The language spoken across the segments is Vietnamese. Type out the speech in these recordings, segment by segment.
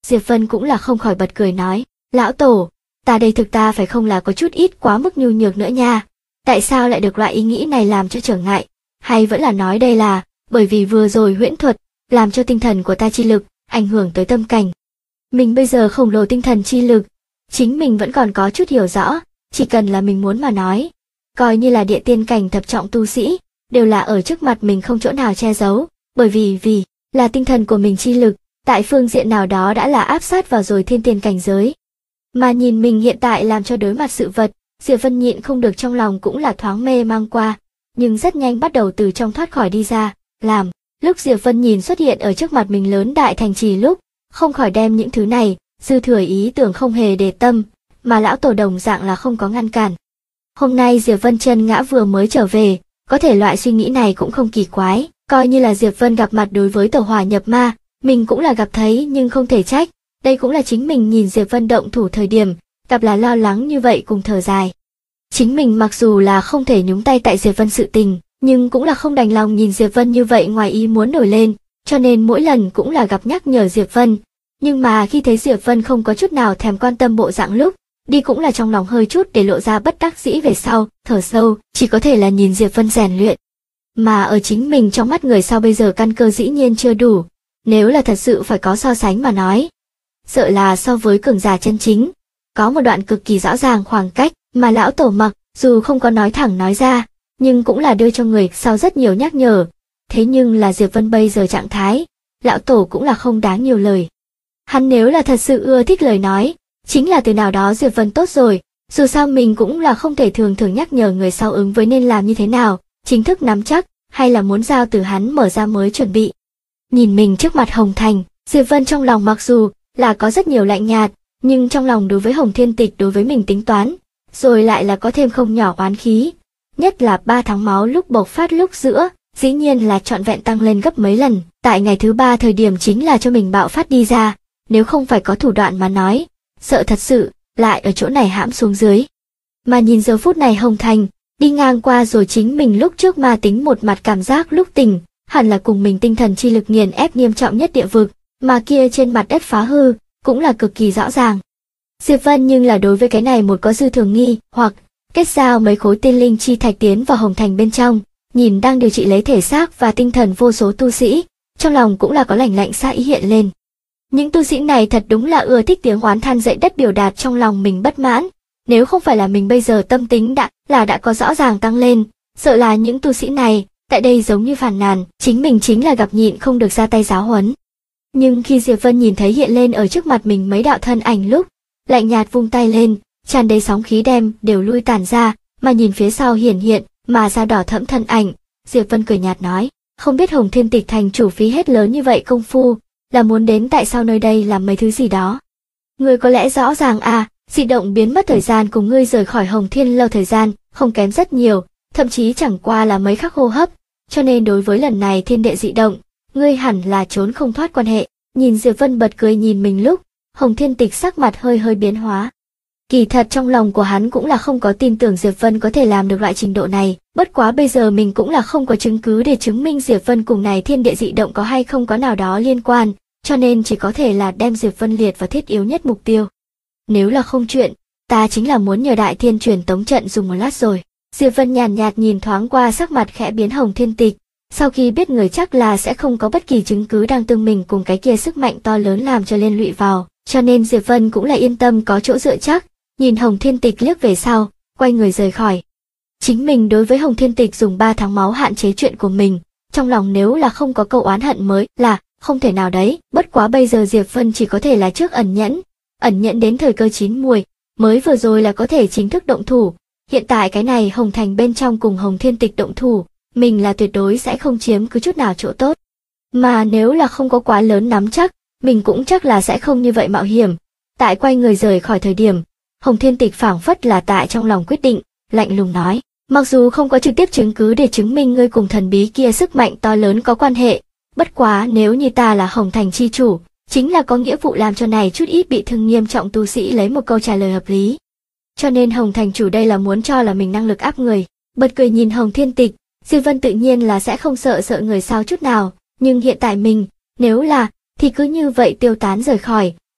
Diệp Vân cũng là không khỏi bật cười nói, lão tổ, ta đây thực ta phải không là có chút ít quá mức nhu nhược nữa nha. Tại sao lại được loại ý nghĩ này làm cho trở ngại? Hay vẫn là nói đây là, bởi vì vừa rồi huyễn thuật, làm cho tinh thần của ta chi lực, ảnh hưởng tới tâm cảnh. Mình bây giờ khổng lồ tinh thần chi lực, chính mình vẫn còn có chút hiểu rõ, chỉ cần là mình muốn mà nói. Coi như là địa tiên cảnh thập trọng tu sĩ, đều là ở trước mặt mình không chỗ nào che giấu, bởi vì là tinh thần của mình chi lực, tại phương diện nào đó đã là áp sát vào rồi thiên tiên cảnh giới. Mà nhìn mình hiện tại làm cho đối mặt sự vật, Diệp Vân nhịn không được trong lòng cũng là thoáng mê mang qua, nhưng rất nhanh bắt đầu từ trong thoát khỏi đi ra, làm. Lúc Diệp Vân nhìn xuất hiện ở trước mặt mình lớn đại thành trì lúc, không khỏi đem những thứ này, dư thừa ý tưởng không hề để tâm, mà lão tổ đồng dạng là không có ngăn cản. Hôm nay Diệp Vân chân ngã vừa mới trở về, có thể loại suy nghĩ này cũng không kỳ quái, coi như là Diệp Vân gặp mặt đối với tổ hỏa nhập ma, mình cũng là gặp thấy nhưng không thể trách, đây cũng là chính mình nhìn Diệp Vân động thủ thời điểm, gặp là lo lắng như vậy cùng thở dài. Chính mình mặc dù là không thể nhúng tay tại Diệp Vân sự tình, nhưng cũng là không đành lòng nhìn Diệp Vân như vậy ngoài ý muốn nổi lên, cho nên mỗi lần cũng là gặp nhắc nhở Diệp Vân. Nhưng mà khi thấy Diệp Vân không có chút nào thèm quan tâm bộ dạng lúc, đi cũng là trong lòng hơi chút để lộ ra bất đắc dĩ về sau, thở sâu, chỉ có thể là nhìn Diệp Vân rèn luyện. Mà ở chính mình trong mắt người sau bây giờ căn cơ dĩ nhiên chưa đủ, nếu là thật sự phải có so sánh mà nói, sợ là so với cường giả chân chính, có một đoạn cực kỳ rõ ràng khoảng cách, mà lão tổ mặc, dù không có nói thẳng nói ra, nhưng cũng là đưa cho người sau rất nhiều nhắc nhở. Thế nhưng là Diệp Vân bây giờ trạng thái, lão tổ cũng là không đáng nhiều lời. Hắn nếu là thật sự ưa thích lời nói, chính là từ nào đó Diệp Vân tốt rồi, dù sao mình cũng là không thể thường thường nhắc nhở người sau ứng với nên làm như thế nào, chính thức nắm chắc, hay là muốn giao từ hắn mở ra mới chuẩn bị. Nhìn mình trước mặt Hồng Thành, Diệp Vân trong lòng mặc dù là có rất nhiều lạnh nhạt, nhưng trong lòng đối với Hồng Thiên Tịch đối với mình tính toán, rồi lại là có thêm không nhỏ oán khí. Nhất là 3 tháng máu lúc bộc phát lúc giữa, dĩ nhiên là trọn vẹn tăng lên gấp mấy lần, tại ngày thứ 3 thời điểm chính là cho mình bạo phát đi ra, nếu không phải có thủ đoạn mà nói, sợ thật sự, lại ở chỗ này hãm xuống dưới. Mà nhìn giờ phút này Hồng Thành, đi ngang qua rồi chính mình lúc trước ma tính một mặt cảm giác lúc tỉnh, hẳn là cùng mình tinh thần chi lực nghiền ép nghiêm trọng nhất địa vực, mà kia trên mặt đất phá hư, cũng là cực kỳ rõ ràng. Diệp Vân nhưng là đối với cái này một có dư thường nghi, hoặc kết giao mấy khối tiên linh chi thạch tiến vào Hồng Thành bên trong, nhìn đang điều trị lấy thể xác và tinh thần vô số tu sĩ, trong lòng cũng là có lạnh lạnh xa ý hiện lên. Những tu sĩ này thật đúng là ưa thích tiếng oán than dậy đất biểu đạt trong lòng mình bất mãn, nếu không phải là mình bây giờ tâm tính đã có rõ ràng tăng lên, sợ là những tu sĩ này, tại đây giống như phàn nàn, chính mình chính là gặp nhịn không được ra tay giáo huấn. Nhưng khi Diệp Vân nhìn thấy hiện lên ở trước mặt mình mấy đạo thân ảnh lúc, lạnh nhạt vung tay lên, tràn đầy sóng khí đem đều lui tàn ra, mà nhìn phía sau hiển hiện mà da đỏ thẫm thân ảnh, Diệp Vân cười nhạt nói, không biết Hồng Thiên Tịch thành chủ phí hết lớn như vậy công phu, là muốn đến tại sao nơi đây làm mấy thứ gì đó. Ngươi có lẽ rõ ràng à, dị động biến mất thời gian cùng ngươi rời khỏi Hồng Thiên lâu thời gian, không kém rất nhiều, thậm chí chẳng qua là mấy khắc hô hấp, cho nên đối với lần này thiên địa dị động, ngươi hẳn là trốn không thoát quan hệ. Nhìn Diệp Vân bật cười nhìn mình lúc, Hồng Thiên Tịch sắc mặt hơi biến hóa. Kỳ thật trong lòng của hắn cũng là không có tin tưởng Diệp Vân có thể làm được loại trình độ này, bất quá bây giờ mình cũng là không có chứng cứ để chứng minh Diệp Vân cùng này thiên địa dị động có hay không có nào đó liên quan, cho nên chỉ có thể là đem Diệp Vân liệt vào thiết yếu nhất mục tiêu. Nếu là không chuyện, ta chính là muốn nhờ Đại Thiên truyền tống trận dùng một lát rồi. Diệp Vân nhàn nhạt nhìn thoáng qua sắc mặt khẽ biến Hồng Thiên Tịch, sau khi biết người chắc là sẽ không có bất kỳ chứng cứ đang tương mình cùng cái kia sức mạnh to lớn làm cho liên lụy vào, cho nên Diệp Vân cũng là yên tâm có chỗ dựa chắc, nhìn Hồng Thiên Tịch liếc về sau, quay người rời khỏi. Chính mình đối với Hồng Thiên Tịch dùng 3 tháng máu hạn chế chuyện của mình, trong lòng nếu là không có câu oán hận mới là không thể nào đấy, bất quá bây giờ Diệp Vân chỉ có thể là trước ẩn nhẫn đến thời cơ chín muồi, mới vừa rồi là có thể chính thức động thủ, hiện tại cái này Hồng Thành bên trong cùng Hồng Thiên Tịch động thủ, mình là tuyệt đối sẽ không chiếm cứ chút nào chỗ tốt. Mà nếu là không có quá lớn nắm chắc, mình cũng chắc là sẽ không như vậy mạo hiểm. Tại quay người rời khỏi thời điểm, Hồng Thiên Tịch phảng phất là tại trong lòng quyết định, lạnh lùng nói, mặc dù không có trực tiếp chứng cứ để chứng minh ngươi cùng thần bí kia sức mạnh to lớn có quan hệ, bất quá nếu như ta là Hồng Thành chi chủ, chính là có nghĩa vụ làm cho này chút ít bị thương nghiêm trọng tu sĩ lấy một câu trả lời hợp lý. Cho nên Hồng Thành chủ đây là muốn cho là mình năng lực áp người. Bật cười nhìn Hồng Thiên Tịch, Diệp Vân tự nhiên là sẽ không sợ người sau chút nào, nhưng hiện tại mình, nếu là, thì cứ như vậy tiêu tán rời khỏi,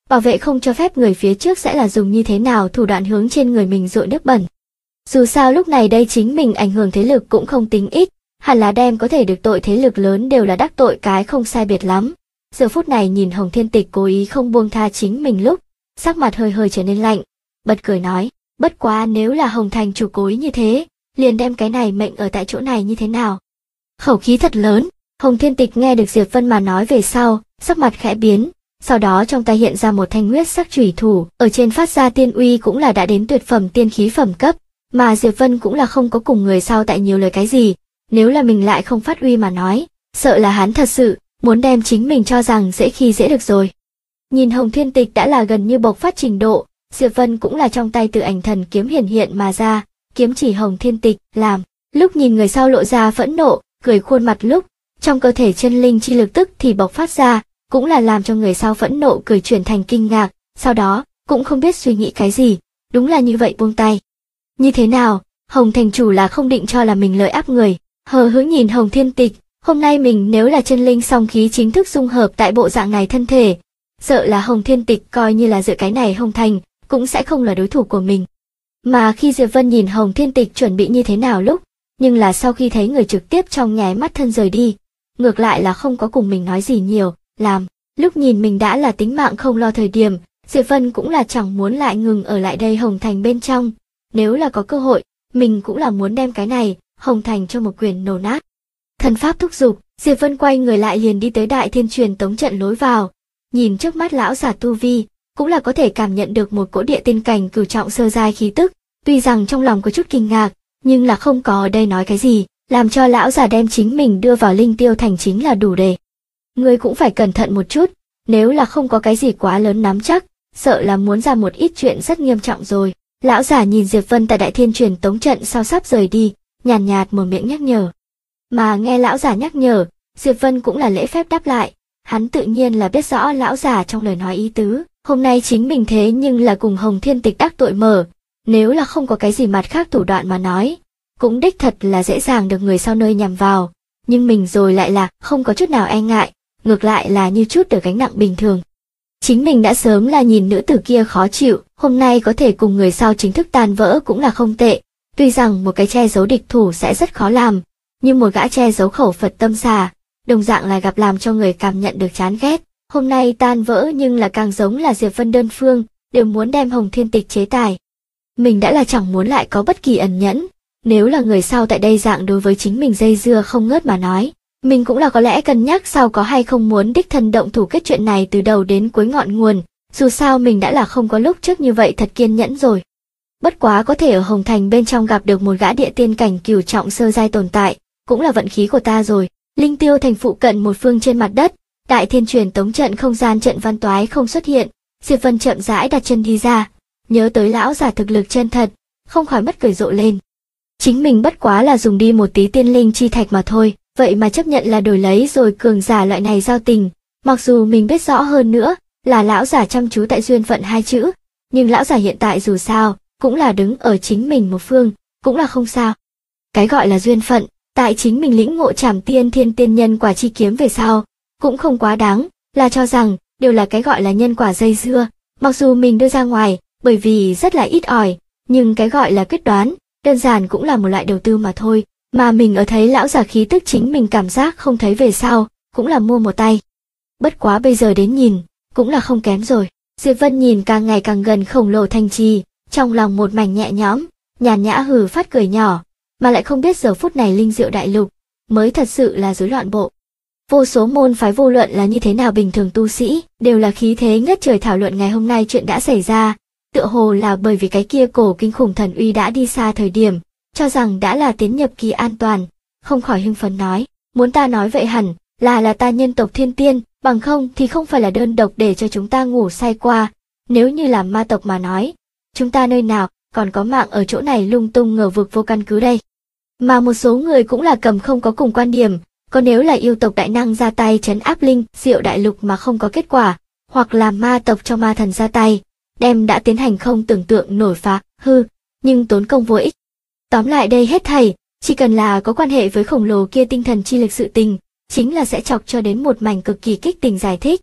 bảo vệ không cho phép người phía trước sẽ là dùng như thế nào thủ đoạn hướng trên người mình dội nước bẩn. Dù sao lúc này đây chính mình ảnh hưởng thế lực cũng không tính ít, hẳn là đem có thể được tội thế lực lớn đều là đắc tội cái không sai biệt lắm. Giờ phút này nhìn Hồng Thiên Tịch cố ý không buông tha chính mình lúc, sắc mặt hơi hơi trở nên lạnh, bật cười nói, bất quá nếu là Hồng Thành chủ cố ý như thế, liền đem cái này mệnh ở tại chỗ này như thế nào. Khẩu khí thật lớn, Hồng Thiên Tịch nghe được Diệp Vân mà nói về sau, sắc mặt khẽ biến, sau đó trong tay hiện ra một thanh huyết sắc chủy thủ, ở trên phát ra tiên uy cũng là đã đến tuyệt phẩm tiên khí phẩm cấp, mà Diệp Vân cũng là không có cùng người sau tại nhiều lời cái gì, nếu là mình lại không phát uy mà nói, sợ là hắn thật sự muốn đem chính mình cho rằng dễ khi dễ được rồi. Nhìn Hồng Thiên Tịch đã là gần như bộc phát trình độ, Diệp Vân cũng là trong tay Tự Ảnh Thần kiếm hiển hiện mà ra, kiếm chỉ Hồng Thiên Tịch làm. Lúc nhìn người sau lộ ra phẫn nộ, cười khuôn mặt lúc, trong cơ thể chân linh chi lực tức thì bộc phát ra, cũng là làm cho người sau phẫn nộ cười chuyển thành kinh ngạc, sau đó cũng không biết suy nghĩ cái gì, đúng là như vậy buông tay. Như thế nào, Hồng thành chủ là không định cho là mình lợi áp người, hờ hững nhìn Hồng Thiên Tịch, hôm nay mình nếu là chân linh song khí chính thức dung hợp tại bộ dạng này thân thể, sợ là Hồng Thiên Tịch coi như là dựa cái này Hồng Thành, cũng sẽ không là đối thủ của mình. Mà khi Diệp Vân nhìn Hồng Thiên Tịch chuẩn bị như thế nào lúc, nhưng là sau khi thấy người trực tiếp trong nháy mắt thân rời đi, ngược lại là không có cùng mình nói gì nhiều, làm, lúc nhìn mình đã là tính mạng không lo thời điểm, Diệp Vân cũng là chẳng muốn lại ngừng ở lại đây Hồng Thành bên trong, nếu là có cơ hội, mình cũng là muốn đem cái này, Hồng Thành cho một quyền nổ nát. Thần pháp thúc giục, Diệp Vân quay người lại liền đi tới Đại Thiên Truyền Tống trận lối vào, nhìn trước mắt lão giả tu vi, cũng là có thể cảm nhận được một cỗ địa tiên cảnh cửu trọng sơ giai khí tức, tuy rằng trong lòng có chút kinh ngạc, nhưng là không có ở đây nói cái gì, làm cho lão giả đem chính mình đưa vào Linh Tiêu Thành chính là đủ để. Ngươi cũng phải cẩn thận một chút, nếu là không có cái gì quá lớn nắm chắc, sợ là muốn ra một ít chuyện rất nghiêm trọng rồi. Lão giả nhìn Diệp Vân tại Đại Thiên Truyền Tống trận sau sắp rời đi, nhàn nhạt mở miệng nhắc nhở. Mà nghe lão giả nhắc nhở, Diệp Vân cũng là lễ phép đáp lại, hắn tự nhiên là biết rõ lão giả trong lời nói ý tứ, hôm nay chính mình thế nhưng là cùng Hồng Thiên Tịch đắc tội mở, nếu là không có cái gì mặt khác thủ đoạn mà nói, cũng đích thật là dễ dàng được người sau nơi nhằm vào, nhưng mình rồi lại là không có chút nào e ngại, ngược lại là như chút được gánh nặng bình thường. Chính mình đã sớm là nhìn nữ tử kia khó chịu, hôm nay có thể cùng người sau chính thức tan vỡ cũng là không tệ, tuy rằng một cái che giấu địch thủ sẽ rất khó làm, nhưng một gã che giấu khẩu Phật tâm xà, đồng dạng là gặp làm cho người cảm nhận được chán ghét. Hôm nay tan vỡ nhưng là càng giống là Diệp Vân đơn phương, đều muốn đem Hồng Thiên Tịch chế tài. Mình đã là chẳng muốn lại có bất kỳ ẩn nhẫn, nếu là người sau tại đây dạng đối với chính mình dây dưa không ngớt mà nói, mình cũng là có lẽ cân nhắc sau có hay không muốn đích thân động thủ kết chuyện này từ đầu đến cuối ngọn nguồn, dù sao mình đã là không có lúc trước như vậy thật kiên nhẫn rồi. Bất quá có thể ở Hồng Thành bên trong gặp được một gã địa tiên cảnh cửu trọng sơ giai tồn tại, cũng là vận khí của ta rồi. Linh Tiêu Thành phụ cận một phương trên mặt đất, Đại Thiên Truyền Tống trận không gian trận văn toái không xuất hiện, Diệp Vân chậm rãi đặt chân đi ra, nhớ tới lão giả thực lực chân thật, không khỏi mất cười rộ lên. Chính mình bất quá là dùng đi một tí tiên linh chi thạch mà thôi, vậy mà chấp nhận là đổi lấy rồi cường giả loại này giao tình, mặc dù mình biết rõ hơn nữa là lão giả chăm chú tại duyên phận hai chữ, nhưng lão giả hiện tại dù sao cũng là đứng ở chính mình một phương, cũng là không sao. Cái gọi là duyên phận, tại chính mình lĩnh ngộ Trảm Tiên Thiên Tiên Nhân Quả chi kiếm về sau, cũng không quá đáng, là cho rằng đều là cái gọi là nhân quả dây dưa, mặc dù mình đưa ra ngoài, bởi vì rất là ít ỏi, nhưng cái gọi là quyết đoán, đơn giản cũng là một loại đầu tư mà thôi, mà mình ở thấy lão giả khí tức chính mình cảm giác không thấy về sau, cũng là mua một tay. Bất quá bây giờ đến nhìn, cũng là không kém rồi. Diệp Vân nhìn càng ngày càng gần khổng lồ thành trì, trong lòng một mảnh nhẹ nhõm, nhàn nhã hừ phát cười nhỏ, mà lại không biết giờ phút này Linh Diệu Đại Lục mới thật sự là rối loạn bộ. Vô số môn phái vô luận là như thế nào bình thường tu sĩ, đều là khí thế ngất trời thảo luận ngày hôm nay chuyện đã xảy ra, tựa hồ là bởi vì cái kia cổ kinh khủng thần uy đã đi xa thời điểm, cho rằng đã là tiến nhập kỳ an toàn, không khỏi hưng phấn nói, muốn ta nói vậy hẳn là ta nhân tộc thiên tiên, bằng không thì không phải là đơn độc để cho chúng ta ngủ say qua, nếu như là ma tộc mà nói, chúng ta nơi nào còn có mạng ở chỗ này lung tung ngờ vực vô căn cứ đây. Mà một số người cũng là cầm không có cùng quan điểm, có nếu là yêu tộc đại năng ra tay trấn áp Linh Diệu Đại Lục mà không có kết quả, hoặc là ma tộc cho ma thần ra tay, đem đã tiến hành không tưởng tượng nổi phá, nhưng tốn công vô ích. Tóm lại đây hết thảy, chỉ cần là có quan hệ với khổng lồ kia tinh thần chi lực sự tình, chính là sẽ chọc cho đến một mảnh cực kỳ kích tình giải thích.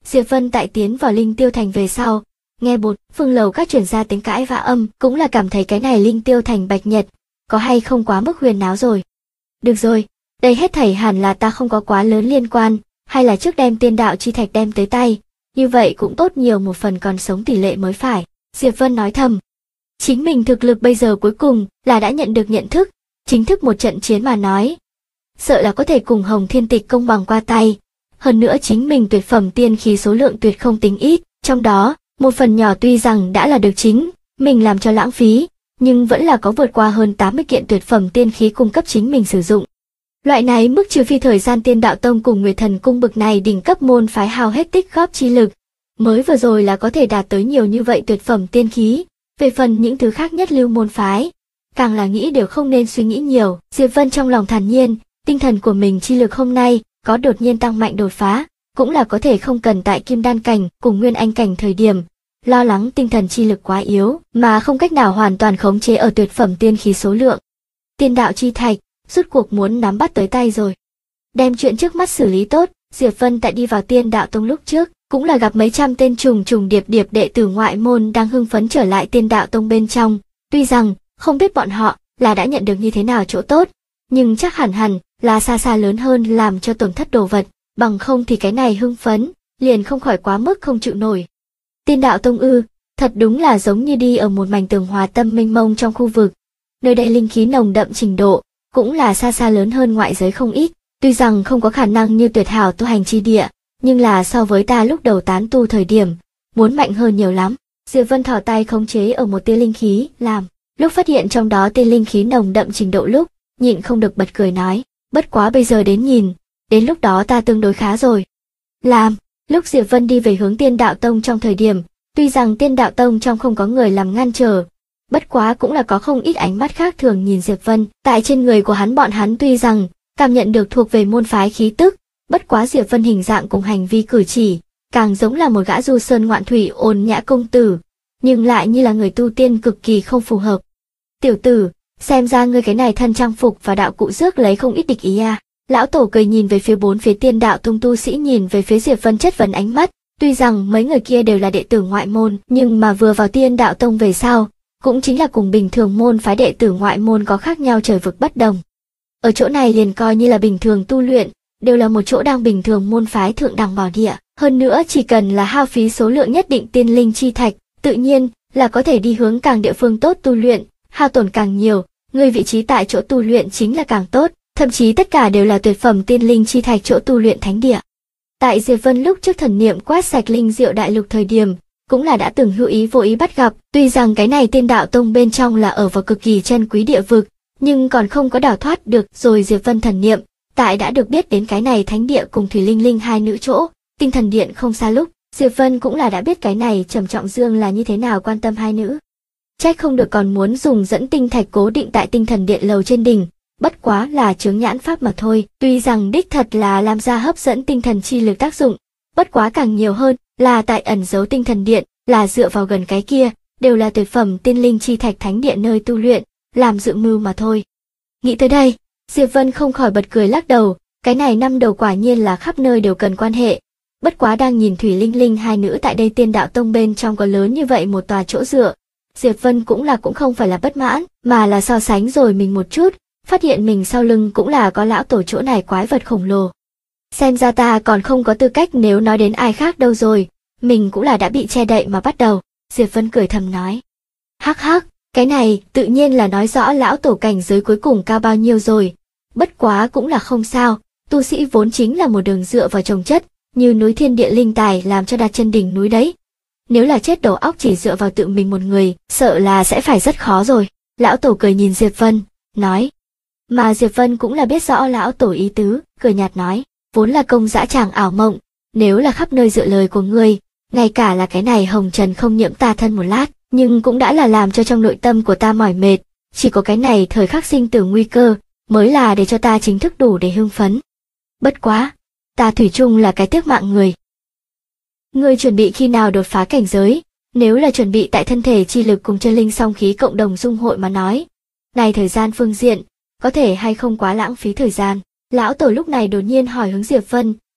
Diệp Vân tại tiến vào Linh Tiêu Thành về sau, nghe Bột Phương Lầu các truyền ra tiếng cãi vã âm, cũng là cảm thấy cái này Linh Tiêu Thành Bạch Nhật, có hay không quá mức huyền náo rồi. Được rồi, đây hết thảy hẳn là ta không có quá lớn liên quan, hay là trước đem tiên đạo chi thạch đem tới tay, như vậy cũng tốt nhiều một phần còn sống tỷ lệ mới phải. Diệp Vân nói thầm. Chính mình thực lực bây giờ cuối cùng là đã nhận được nhận thức, chính thức một trận chiến mà nói. Sợ là có thể cùng Hồng Thiên Tịch công bằng qua tay. Hơn nữa chính mình tuyệt phẩm tiên khí số lượng tuyệt không tính ít, trong đó, một phần nhỏ tuy rằng đã là được chính, mình làm cho lãng phí, nhưng vẫn là có vượt qua hơn 80 kiện tuyệt phẩm tiên khí cung cấp chính mình sử dụng. Loại này mức trừ phi thời gian Tiên Đạo Tông cùng Nguyệt Thần Cung bực này đỉnh cấp môn phái hao hết tích góp chi lực, mới vừa rồi là có thể đạt tới nhiều như vậy tuyệt phẩm tiên khí. Về phần những thứ khác nhất lưu môn phái, càng là nghĩ đều không nên suy nghĩ nhiều. Diệp Vân trong lòng thản nhiên, tinh thần của mình chi lực hôm nay có đột nhiên tăng mạnh đột phá, cũng là có thể không cần tại Kim Đan cảnh cùng Nguyên Anh cảnh thời điểm lo lắng tinh thần chi lực quá yếu, mà không cách nào hoàn toàn khống chế ở tuyệt phẩm tiên khí số lượng. Tiên đạo chi thạch, rút cuộc muốn nắm bắt tới tay rồi. Đem chuyện trước mắt xử lý tốt, Diệp Vân tại đi vào Tiên Đạo Tông lúc trước, cũng là gặp mấy trăm tên trùng điệp đệ tử ngoại môn đang hưng phấn trở lại Tiên Đạo Tông bên trong. Tuy rằng không biết bọn họ là đã nhận được như thế nào chỗ tốt, nhưng chắc hẳn là xa lớn hơn làm cho tổn thất đồ vật, bằng không thì cái này hưng phấn liền không khỏi quá mức không chịu nổi. Tiên Đạo Tông ư, thật đúng là giống như đi ở một mảnh tường hòa tâm mênh mông trong khu vực. Nơi đây linh khí nồng đậm trình độ cũng là xa lớn hơn ngoại giới không ít, tuy rằng không có khả năng như tuyệt hảo tu hành chi địa, nhưng là so với ta lúc đầu tán tu thời điểm, muốn mạnh hơn nhiều lắm. Diệp Vân thỏ tay khống chế ở một tia linh khí, làm lúc phát hiện trong đó tia linh khí nồng đậm trình độ lúc, nhịn không được bật cười nói, bất quá bây giờ đến nhìn, đến lúc đó ta tương đối khá rồi. Làm, lúc Diệp Vân đi về hướng Tiên Đạo Tông trong thời điểm, tuy rằng Tiên Đạo Tông trong không có người làm ngăn trở, bất quá cũng là có không ít ánh mắt khác thường nhìn Diệp Vân, tại trên người của bọn hắn tuy rằng cảm nhận được thuộc về môn phái khí tức, bất quá Diệp Vân hình dạng cùng hành vi cử chỉ, càng giống là một gã du sơn ngoạn thủy ôn nhã công tử, nhưng lại như là người tu tiên cực kỳ không phù hợp. Tiểu tử, xem ra ngươi cái này thân trang phục và đạo cụ rước lấy không ít địch ý à. Lão Tổ cười nhìn về phía bốn phía Tiên Đạo Tông tu sĩ, nhìn về phía Diệp Vân chất vấn ánh mắt, tuy rằng mấy người kia đều là đệ tử ngoại môn, nhưng mà vừa vào Tiên Đạo Tông về sau, cũng chính là cùng bình thường môn phái đệ tử ngoại môn có khác nhau trời vực bất đồng. Ở chỗ này liền coi như là bình thường tu luyện, đều là một chỗ đang bình thường môn phái thượng đẳng bảo địa, hơn nữa chỉ cần là hao phí số lượng nhất định tiên linh chi thạch, tự nhiên là có thể đi hướng càng địa phương tốt tu luyện, hao tổn càng nhiều, người vị trí tại chỗ tu luyện chính là càng tốt, thậm chí tất cả đều là tuyệt phẩm tiên linh chi thạch chỗ tu luyện thánh địa. Tại Diệp Vân lúc trước thần niệm quét sạch linh diệu đại lục thời điểm, cũng là đã từng hữu ý vô ý bắt gặp, tuy rằng cái này Tiên Đạo Tông bên trong là ở vào cực kỳ chân quý địa vực, nhưng còn không có đào thoát được rồi. Diệp Vân thần niệm tại đã được biết đến cái này thánh địa cùng Thủy Linh Linh hai nữ chỗ, Tinh Thần Điện không xa lúc, Diệp Vân cũng là đã biết cái này Trầm Trọng Dương là như thế nào quan tâm hai nữ. Trách không được còn muốn dùng dẫn tinh thạch cố định tại Tinh Thần Điện lầu trên đỉnh, bất quá là chướng nhãn pháp mà thôi, tuy rằng đích thật là làm ra hấp dẫn tinh thần chi lực tác dụng, bất quá càng nhiều hơn là tại ẩn giấu Tinh Thần Điện, là dựa vào gần cái kia, đều là tuyệt phẩm tiên linh chi thạch thánh địa nơi tu luyện, làm dự mưu mà thôi. Nghĩ tới đây, Diệp Vân không khỏi bật cười lắc đầu, cái này năm đầu quả nhiên là khắp nơi đều cần quan hệ. Bất quá đang nhìn Thủy Linh Linh hai nữ tại đây Tiên Đạo Tông bên trong có lớn như vậy một tòa chỗ dựa, Diệp Vân cũng không phải là bất mãn, mà là so sánh rồi mình một chút, phát hiện mình sau lưng cũng là có lão tổ chỗ này quái vật khổng lồ. Xem ra ta còn không có tư cách nếu nói đến ai khác đâu rồi, mình cũng là đã bị che đậy mà bắt đầu. Diệp Vân cười thầm nói. Hắc hắc, cái này tự nhiên là nói rõ lão tổ cảnh giới cuối cùng cao bao nhiêu rồi. Bất quá cũng là không sao, tu sĩ vốn chính là một đường dựa vào trồng chất, như núi thiên địa linh tài làm cho đặt chân đỉnh núi đấy. Nếu là chết đầu óc chỉ dựa vào tự mình một người, sợ là sẽ phải rất khó rồi. Lão tổ cười nhìn Diệp Vân, nói. Mà Diệp Vân cũng là biết rõ lão tổ ý tứ, cười nhạt nói, vốn là công dã tràng ảo mộng, nếu là khắp nơi dựa lời của ngươi, ngay cả là cái này hồng trần không nhiễm ta thân một lát, nhưng cũng đã là làm cho trong nội tâm của ta mỏi mệt, chỉ có cái này thời khắc sinh tử nguy cơ, mới là để cho ta chính thức đủ để hưng phấn. Bất quá, ta thủy chung là cái tiếc mạng người. Ngươi chuẩn bị khi nào đột phá cảnh giới, nếu là chuẩn bị tại thân thể chi lực cùng chân linh song khí cộng đồng dung hội mà nói, này thời gian phương diện, có thể hay không quá lãng phí thời gian. Lão tổ lúc này đột nhiên hỏi hướng Diệp Vân,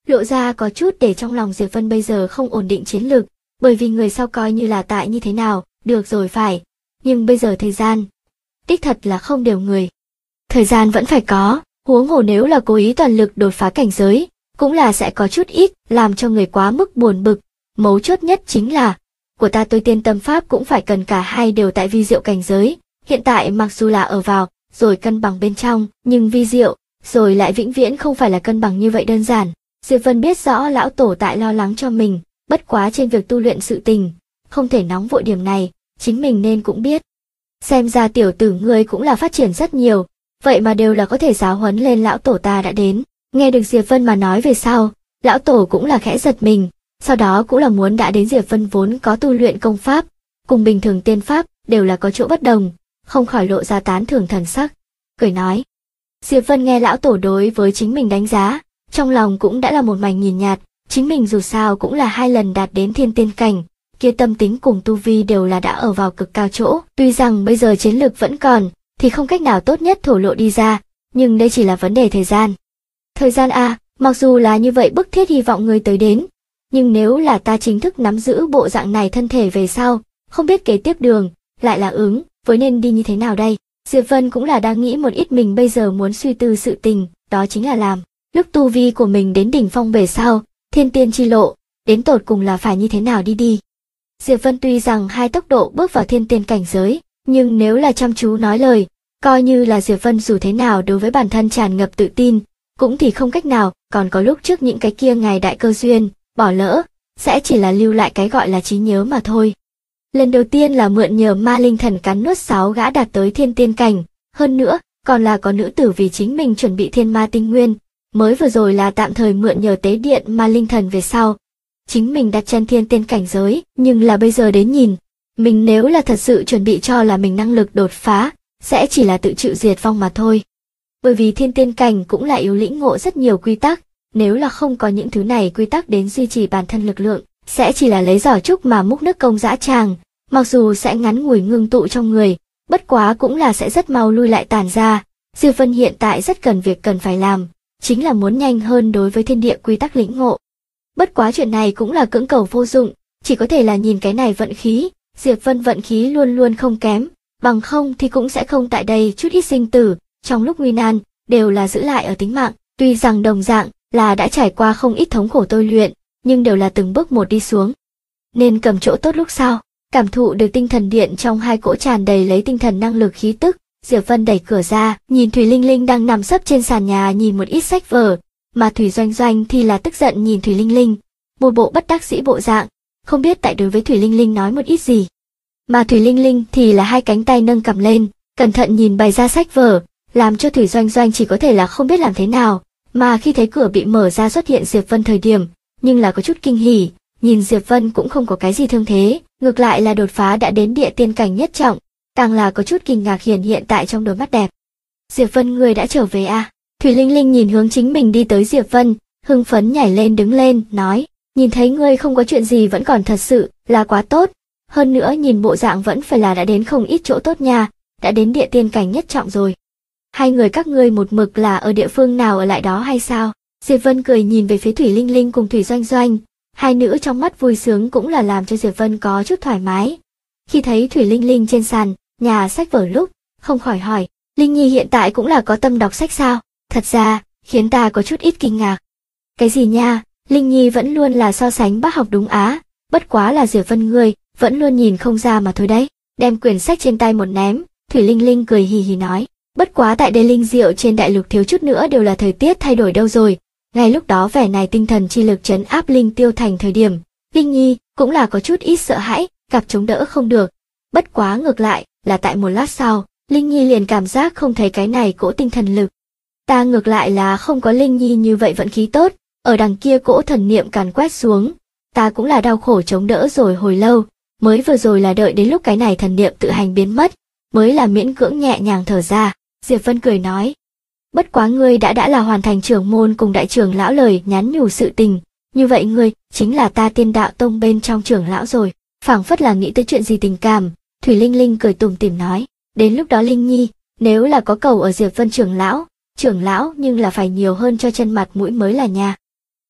lộ ra có chút để trong lòng Diệp Vân bây giờ không ổn định chiến lược, bởi vì người sau coi như là tại như thế nào, được rồi phải. Nhưng bây giờ thời gian, đích thật là không đều người. Thời gian vẫn phải có, huống hồ nếu là cố ý toàn lực đột phá cảnh giới, cũng là sẽ có chút ít, làm cho người quá mức buồn bực. Mấu chốt nhất chính là, của ta tôi tiên tâm pháp cũng phải cần cả hai đều tại vi diệu cảnh giới. Hiện tại mặc dù là ở vào, rồi cân bằng bên trong, nhưng vi diệu, rồi lại vĩnh viễn không phải là cân bằng như vậy đơn giản. Diệp Vân biết rõ lão tổ tại lo lắng cho mình, bất quá trên việc tu luyện sự tình, không thể nóng vội điểm này, chính mình nên cũng biết. Xem ra tiểu tử ngươi cũng là phát triển rất nhiều, vậy mà đều là có thể giáo huấn lên lão tổ ta đã đến. Nghe được Diệp Vân mà nói về sau, lão tổ cũng là khẽ giật mình, sau đó cũng là muốn đã đến Diệp Vân vốn có tu luyện công pháp, cùng bình thường tiên pháp, đều là có chỗ bất đồng, không khỏi lộ ra tán thưởng thần sắc, cười nói. Diệp Vân nghe lão tổ đối với chính mình đánh giá, trong lòng cũng đã là một mảnh nhìn nhạt, chính mình dù sao cũng là 2 lần đạt đến thiên tiên cảnh, kia tâm tính cùng tu vi đều là đã ở vào cực cao chỗ, tuy rằng bây giờ chiến lực vẫn còn, thì không cách nào tốt nhất thổ lộ đi ra, nhưng đây chỉ là vấn đề thời gian. Thời gian à, mặc dù là như vậy bức thiết hy vọng người tới đến, nhưng nếu là ta chính thức nắm giữ bộ dạng này thân thể về sau, không biết kế tiếp đường, lại là ứng, với nên đi như thế nào đây? Diệp Vân cũng là đang nghĩ một ít mình bây giờ muốn suy tư sự tình, đó chính là làm. Lúc tu vi của mình đến đỉnh phong về sau, thiên tiên chi lộ, đến tột cùng là phải như thế nào đi. Diệp Vân tuy rằng hai tốc độ bước vào thiên tiên cảnh giới, nhưng nếu là chăm chú nói lời, coi như là Diệp Vân dù thế nào đối với bản thân tràn ngập tự tin, cũng thì không cách nào, còn có lúc trước những cái kia ngày đại cơ duyên, bỏ lỡ, sẽ chỉ là lưu lại cái gọi là trí nhớ mà thôi. Lần đầu tiên là mượn nhờ ma linh thần cắn nuốt 6 gã đạt tới thiên tiên cảnh, hơn nữa, còn là có nữ tử vì chính mình chuẩn bị thiên ma tinh nguyên, mới vừa rồi là tạm thời mượn nhờ tế điện ma linh thần về sau. Chính mình đặt chân thiên tiên cảnh giới, nhưng là bây giờ đến nhìn, mình nếu là thật sự chuẩn bị cho là mình năng lực đột phá, sẽ chỉ là tự chịu diệt vong mà thôi. Bởi vì thiên tiên cảnh cũng là yếu lĩnh ngộ rất nhiều quy tắc, nếu là không có những thứ này quy tắc đến duy trì bản thân lực lượng, sẽ chỉ là lấy giỏ trúc mà múc nước công dã tràng, mặc dù sẽ ngắn ngủi ngưng tụ trong người, bất quá cũng là sẽ rất mau lui lại tàn ra. Diệp Vân hiện tại rất cần việc cần phải làm, chính là muốn nhanh hơn đối với thiên địa quy tắc lĩnh ngộ. Bất quá chuyện này cũng là cưỡng cầu vô dụng, chỉ có thể là nhìn cái này vận khí, Diệp Vân vận khí luôn luôn không kém, bằng không thì cũng sẽ không tại đây chút ít sinh tử, trong lúc nguy nan, đều là giữ lại ở tính mạng, tuy rằng đồng dạng là đã trải qua không ít thống khổ tôi luyện, nhưng đều là từng bước một đi xuống. Nên cầm chỗ tốt lúc sau, cảm thụ được tinh thần điện trong hai cỗ tràn đầy lấy tinh thần năng lực khí tức, Diệp Vân đẩy cửa ra, nhìn Thủy Linh Linh đang nằm sấp trên sàn nhà nhìn một ít sách vở, mà Thủy Doanh Doanh thì là tức giận nhìn Thủy Linh Linh, một bộ bất đắc dĩ bộ dạng, không biết tại đối với Thủy Linh Linh nói một ít gì. Mà Thủy Linh Linh thì là hai cánh tay nâng cầm lên, cẩn thận nhìn bày ra sách vở, làm cho Thủy Doanh Doanh chỉ có thể là không biết làm thế nào, mà khi thấy cửa bị mở ra xuất hiện Diệp Vân thời điểm, nhưng là có chút kinh hỉ, nhìn Diệp Vân cũng không có cái gì thương thế, ngược lại là đột phá đã đến địa tiên cảnh nhất trọng, càng là có chút kinh ngạc hiện tại trong đôi mắt đẹp. Diệp Vân người đã trở về à? Thủy Linh Linh nhìn hướng chính mình đi tới Diệp Vân, hưng phấn nhảy lên đứng lên, nói, nhìn thấy ngươi không có chuyện gì vẫn còn thật sự là quá tốt, hơn nữa nhìn bộ dạng vẫn phải là đã đến không ít chỗ tốt nha, đã đến địa tiên cảnh nhất trọng rồi. Hai người các ngươi một mực là ở địa phương nào ở lại đó hay sao? Diệp Vân cười nhìn về phía Thủy Linh Linh cùng Thủy Doanh Doanh, hai nữ trong mắt vui sướng cũng là làm cho Diệp Vân có chút thoải mái. Khi thấy Thủy Linh Linh trên sàn nhà sách vở lúc, không khỏi hỏi, Linh Nhi hiện tại cũng là có tâm đọc sách sao? Thật ra, khiến ta có chút ít kinh ngạc. Cái gì nha, Linh Nhi vẫn luôn là so sánh bác học đúng á, bất quá là Diệp Vân ngươi, vẫn luôn nhìn không ra mà thôi đấy. Đem quyển sách trên tay một ném, Thủy Linh Linh cười hì hì nói, bất quá tại đây linh diệu trên đại lục thiếu chút nữa đều là thời tiết thay đổi đâu rồi. Ngay lúc đó vẻ này tinh thần chi lực trấn áp linh tiêu thành thời điểm, Linh Nhi cũng là có chút ít sợ hãi, gặp chống đỡ không được. Bất quá ngược lại, là tại một lát sau, Linh Nhi liền cảm giác không thấy cái này cỗ tinh thần lực. Ta ngược lại là không có Linh Nhi như vậy vận khí tốt, ở đằng kia cỗ thần niệm càn quét xuống, ta cũng là đau khổ chống đỡ rồi hồi lâu, mới vừa rồi là đợi đến lúc cái này thần niệm tự hành biến mất, mới là miễn cưỡng nhẹ nhàng thở ra. Diệp Vân cười nói, bất quá ngươi đã là hoàn thành trưởng môn cùng đại trưởng lão lời nhắn nhủ sự tình, như vậy ngươi chính là ta Tiên Đạo Tông bên trong trưởng lão rồi. Phảng phất là nghĩ tới chuyện gì tình cảm, Thủy Linh Linh cười tủm tỉm nói, đến lúc đó Linh Nhi, nếu là có cầu ở Diệp Vân trưởng lão nhưng là phải nhiều hơn cho chân mặt mũi mới là nha.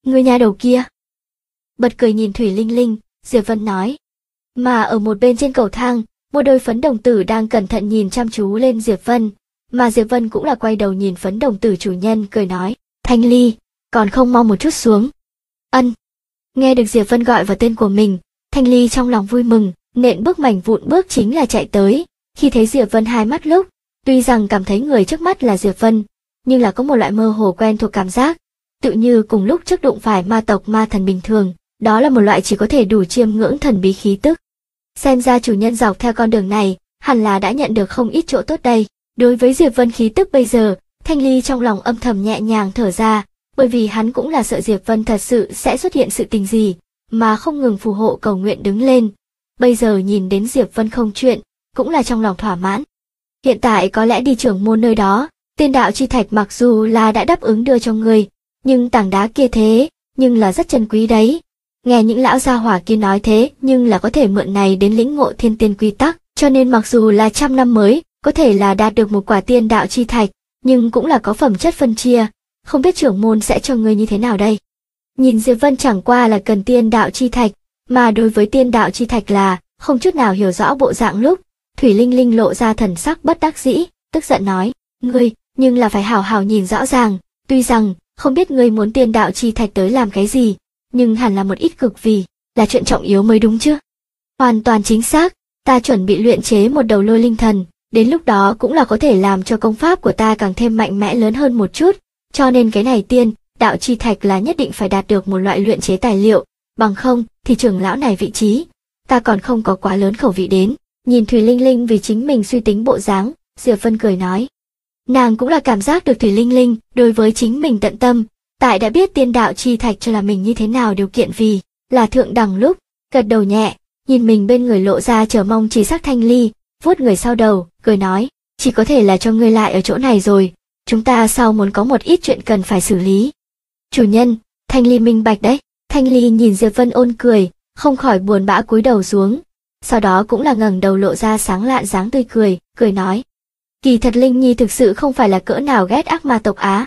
Người nhà đầu kia. Bật cười nhìn Thủy Linh Linh, Diệp Vân nói. Mà ở một bên trên cầu thang, một đôi phấn đồng tử đang cẩn thận nhìn chăm chú lên Diệp Vân, mà Diệp Vân cũng là quay đầu nhìn phấn đồng tử chủ nhân cười nói, Thanh Ly, còn không mau một chút xuống. Ân. Nghe được Diệp Vân gọi vào tên của mình, Thanh Ly trong lòng vui mừng, nện bước mảnh vụn bước chính là chạy tới. Khi thấy Diệp Vân hai mắt lúc, tuy rằng cảm thấy người trước mắt là Diệp Vân, nhưng là có một loại mơ hồ quen thuộc cảm giác, tự như cùng lúc trước đụng phải ma tộc ma thần bình thường, đó là một loại chỉ có thể đủ chiêm ngưỡng thần bí khí tức. Xem ra chủ nhân dọc theo con đường này, hẳn là đã nhận được không ít chỗ tốt đây. Đối với Diệp Vân khí tức bây giờ, Thanh Ly trong lòng âm thầm nhẹ nhàng thở ra, bởi vì hắn cũng là sợ Diệp Vân thật sự sẽ xuất hiện sự tình gì, mà không ngừng phù hộ cầu nguyện đứng lên. Bây giờ nhìn đến Diệp Vân không chuyện, cũng là trong lòng thỏa mãn. Hiện tại có lẽ đi trưởng môn nơi đó, tiên đạo chi thạch mặc dù là đã đáp ứng đưa cho người, nhưng tảng đá kia thế, nhưng là rất chân quý đấy. Nghe những lão gia hỏa kia nói thế, nhưng là có thể mượn này đến lĩnh ngộ thiên tiên quy tắc, cho nên mặc dù là 100 năm mới, có thể là đạt được một quả tiên đạo chi thạch, nhưng cũng là có phẩm chất phân chia, không biết trưởng môn sẽ cho ngươi như thế nào đây. Nhìn Diệp Vân chẳng qua là cần tiên đạo chi thạch, mà đối với tiên đạo chi thạch là không chút nào hiểu rõ bộ dạng lúc, Thủy Linh Linh lộ ra thần sắc bất đắc dĩ, tức giận nói, ngươi, nhưng là phải hảo hảo nhìn rõ ràng, tuy rằng không biết ngươi muốn tiên đạo chi thạch tới làm cái gì, nhưng hẳn là một ít cực vì là chuyện trọng yếu mới đúng chứ. Hoàn toàn chính xác, ta chuẩn bị luyện chế một đầu lôi linh thần, đến lúc đó cũng là có thể làm cho công pháp của ta càng thêm mạnh mẽ lớn hơn một chút, cho nên cái này tiên đạo chi thạch là nhất định phải đạt được một loại luyện chế tài liệu, bằng không thì trưởng lão này vị trí, ta còn không có quá lớn khẩu vị đến. Nhìn Thủy Linh Linh vì chính mình suy tính bộ dáng, Diệp Vân cười nói. Nàng cũng là cảm giác được Thủy Linh Linh đối với chính mình tận tâm, tại đã biết tiên đạo chi thạch cho là mình như thế nào điều kiện vì là thượng đẳng lúc, gật đầu nhẹ, nhìn mình bên người lộ ra chờ mong chỉ sắc Thanh Ly, vuốt người sau đầu, cười nói, chỉ có thể là cho ngươi lại ở chỗ này rồi, chúng ta sau muốn có một ít chuyện cần phải xử lý. Chủ nhân, Thanh Ly minh bạch đấy. Thanh Ly nhìn Diệp Vân ôn cười, không khỏi buồn bã cúi đầu xuống, sau đó cũng là ngẩng đầu lộ ra sáng lạn dáng tươi cười, cười nói, kỳ thật Linh Nhi thực sự không phải là cỡ nào ghét ác ma tộc á.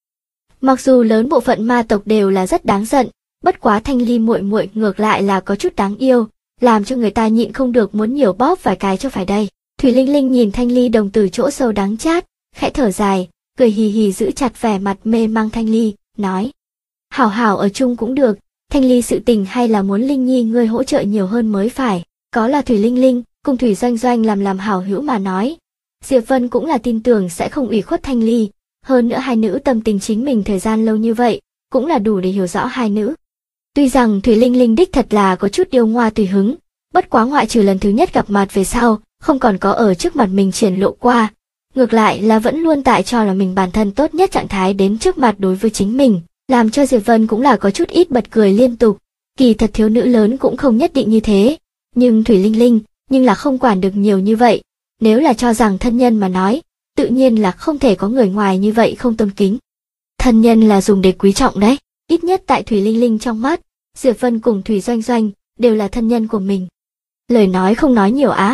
Mặc dù lớn bộ phận ma tộc đều là rất đáng giận, bất quá Thanh Ly muội muội ngược lại là có chút đáng yêu, làm cho người ta nhịn không được muốn nhiều bóp vài cái cho phải đây. Thủy Linh Linh nhìn Thanh Ly đồng tử chỗ sâu đắng chát, khẽ thở dài, cười hì hì giữ chặt vẻ mặt mê mang Thanh Ly, nói, hảo hảo ở chung cũng được, Thanh Ly sự tình hay là muốn Linh Nhi ngươi hỗ trợ nhiều hơn mới phải. Có là Thủy Linh Linh cùng Thủy Doanh Doanh làm hảo hữu mà nói, Diệp Vân cũng là tin tưởng sẽ không ủy khuất Thanh Ly, hơn nữa hai nữ tâm tình chính mình thời gian lâu như vậy, cũng là đủ để hiểu rõ hai nữ. Tuy rằng Thủy Linh Linh đích thật là có chút điêu ngoa tùy hứng, bất quá ngoại trừ lần thứ nhất gặp mặt về sau, không còn có ở trước mặt mình triển lộ qua, ngược lại là vẫn luôn tại cho là mình bản thân tốt nhất trạng thái đến trước mặt đối với chính mình, làm cho Diệp Vân cũng là có chút ít bật cười liên tục. Kỳ thật thiếu nữ lớn cũng không nhất định như thế, nhưng Thủy Linh Linh nhưng là không quản được nhiều như vậy, nếu là cho rằng thân nhân mà nói, tự nhiên là không thể có người ngoài như vậy không tôn kính. Thân nhân là dùng để quý trọng đấy, ít nhất tại Thủy Linh Linh trong mắt, Diệp Vân cùng Thủy Doanh Doanh đều là thân nhân của mình. Lời nói không nói nhiều á.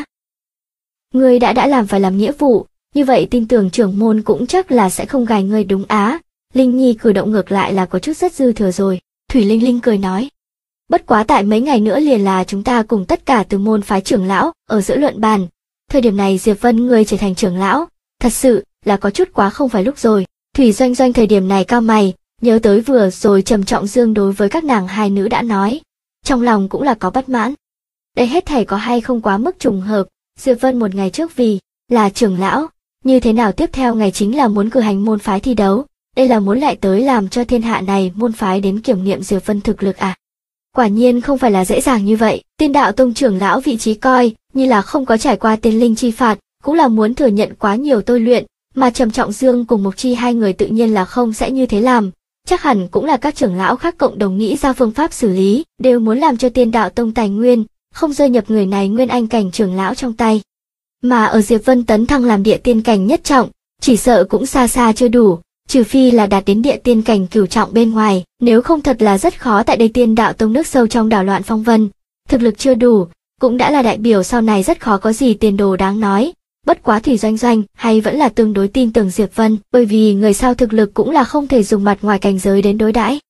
Ngươi đã làm phải làm nghĩa vụ, như vậy tin tưởng trưởng môn cũng chắc là sẽ không gài ngươi đúng á. Linh Nhi cử động ngược lại là có chút rất dư thừa rồi, Thủy Linh Linh cười nói. Bất quá tại mấy ngày nữa liền là chúng ta cùng tất cả từ môn phái trưởng lão ở giữa luận bàn. Thời điểm này Diệp Vân ngươi trở thành trưởng lão, thật sự là có chút quá không phải lúc rồi. Thủy Doanh Doanh thời điểm này cao mày, nhớ tới vừa rồi Trầm Trọng Dương đối với các nàng hai nữ đã nói, trong lòng cũng là có bất mãn. Đây hết thảy có hay không quá mức trùng hợp, Diệp Vân một ngày trước vì là trưởng lão, như thế nào tiếp theo ngày chính là muốn cử hành môn phái thi đấu, đây là muốn lại tới làm cho thiên hạ này môn phái đến kiểm nghiệm Diệp Vân thực lực à. Quả nhiên không phải là dễ dàng như vậy, Tiên Đạo Tông trưởng lão vị trí coi như là không có trải qua tiên linh chi phạt, cũng là muốn thừa nhận quá nhiều tôi luyện, mà Trầm Trọng Dương cùng Mộc Chi hai người tự nhiên là không sẽ như thế làm, chắc hẳn cũng là các trưởng lão khác cộng đồng nghĩ ra phương pháp xử lý, đều muốn làm cho Tiên Đạo Tông tài nguyên không rơi nhập người này nguyên anh cảnh trưởng lão trong tay. Mà ở Diệp Vân tấn thăng làm địa tiên cảnh nhất trọng, chỉ sợ cũng xa xa chưa đủ, trừ phi là đạt đến địa tiên cảnh cửu trọng bên ngoài, nếu không thật là rất khó tại đây Tiên Đạo Tông nước sâu trong đảo loạn phong vân. Thực lực chưa đủ, cũng đã là đại biểu sau này rất khó có gì tiền đồ đáng nói. Bất quá Thủy Doanh Doanh hay vẫn là tương đối tin tưởng Diệp Vân, bởi vì người sau thực lực cũng là không thể dùng mặt ngoài cảnh giới đến đối đãi.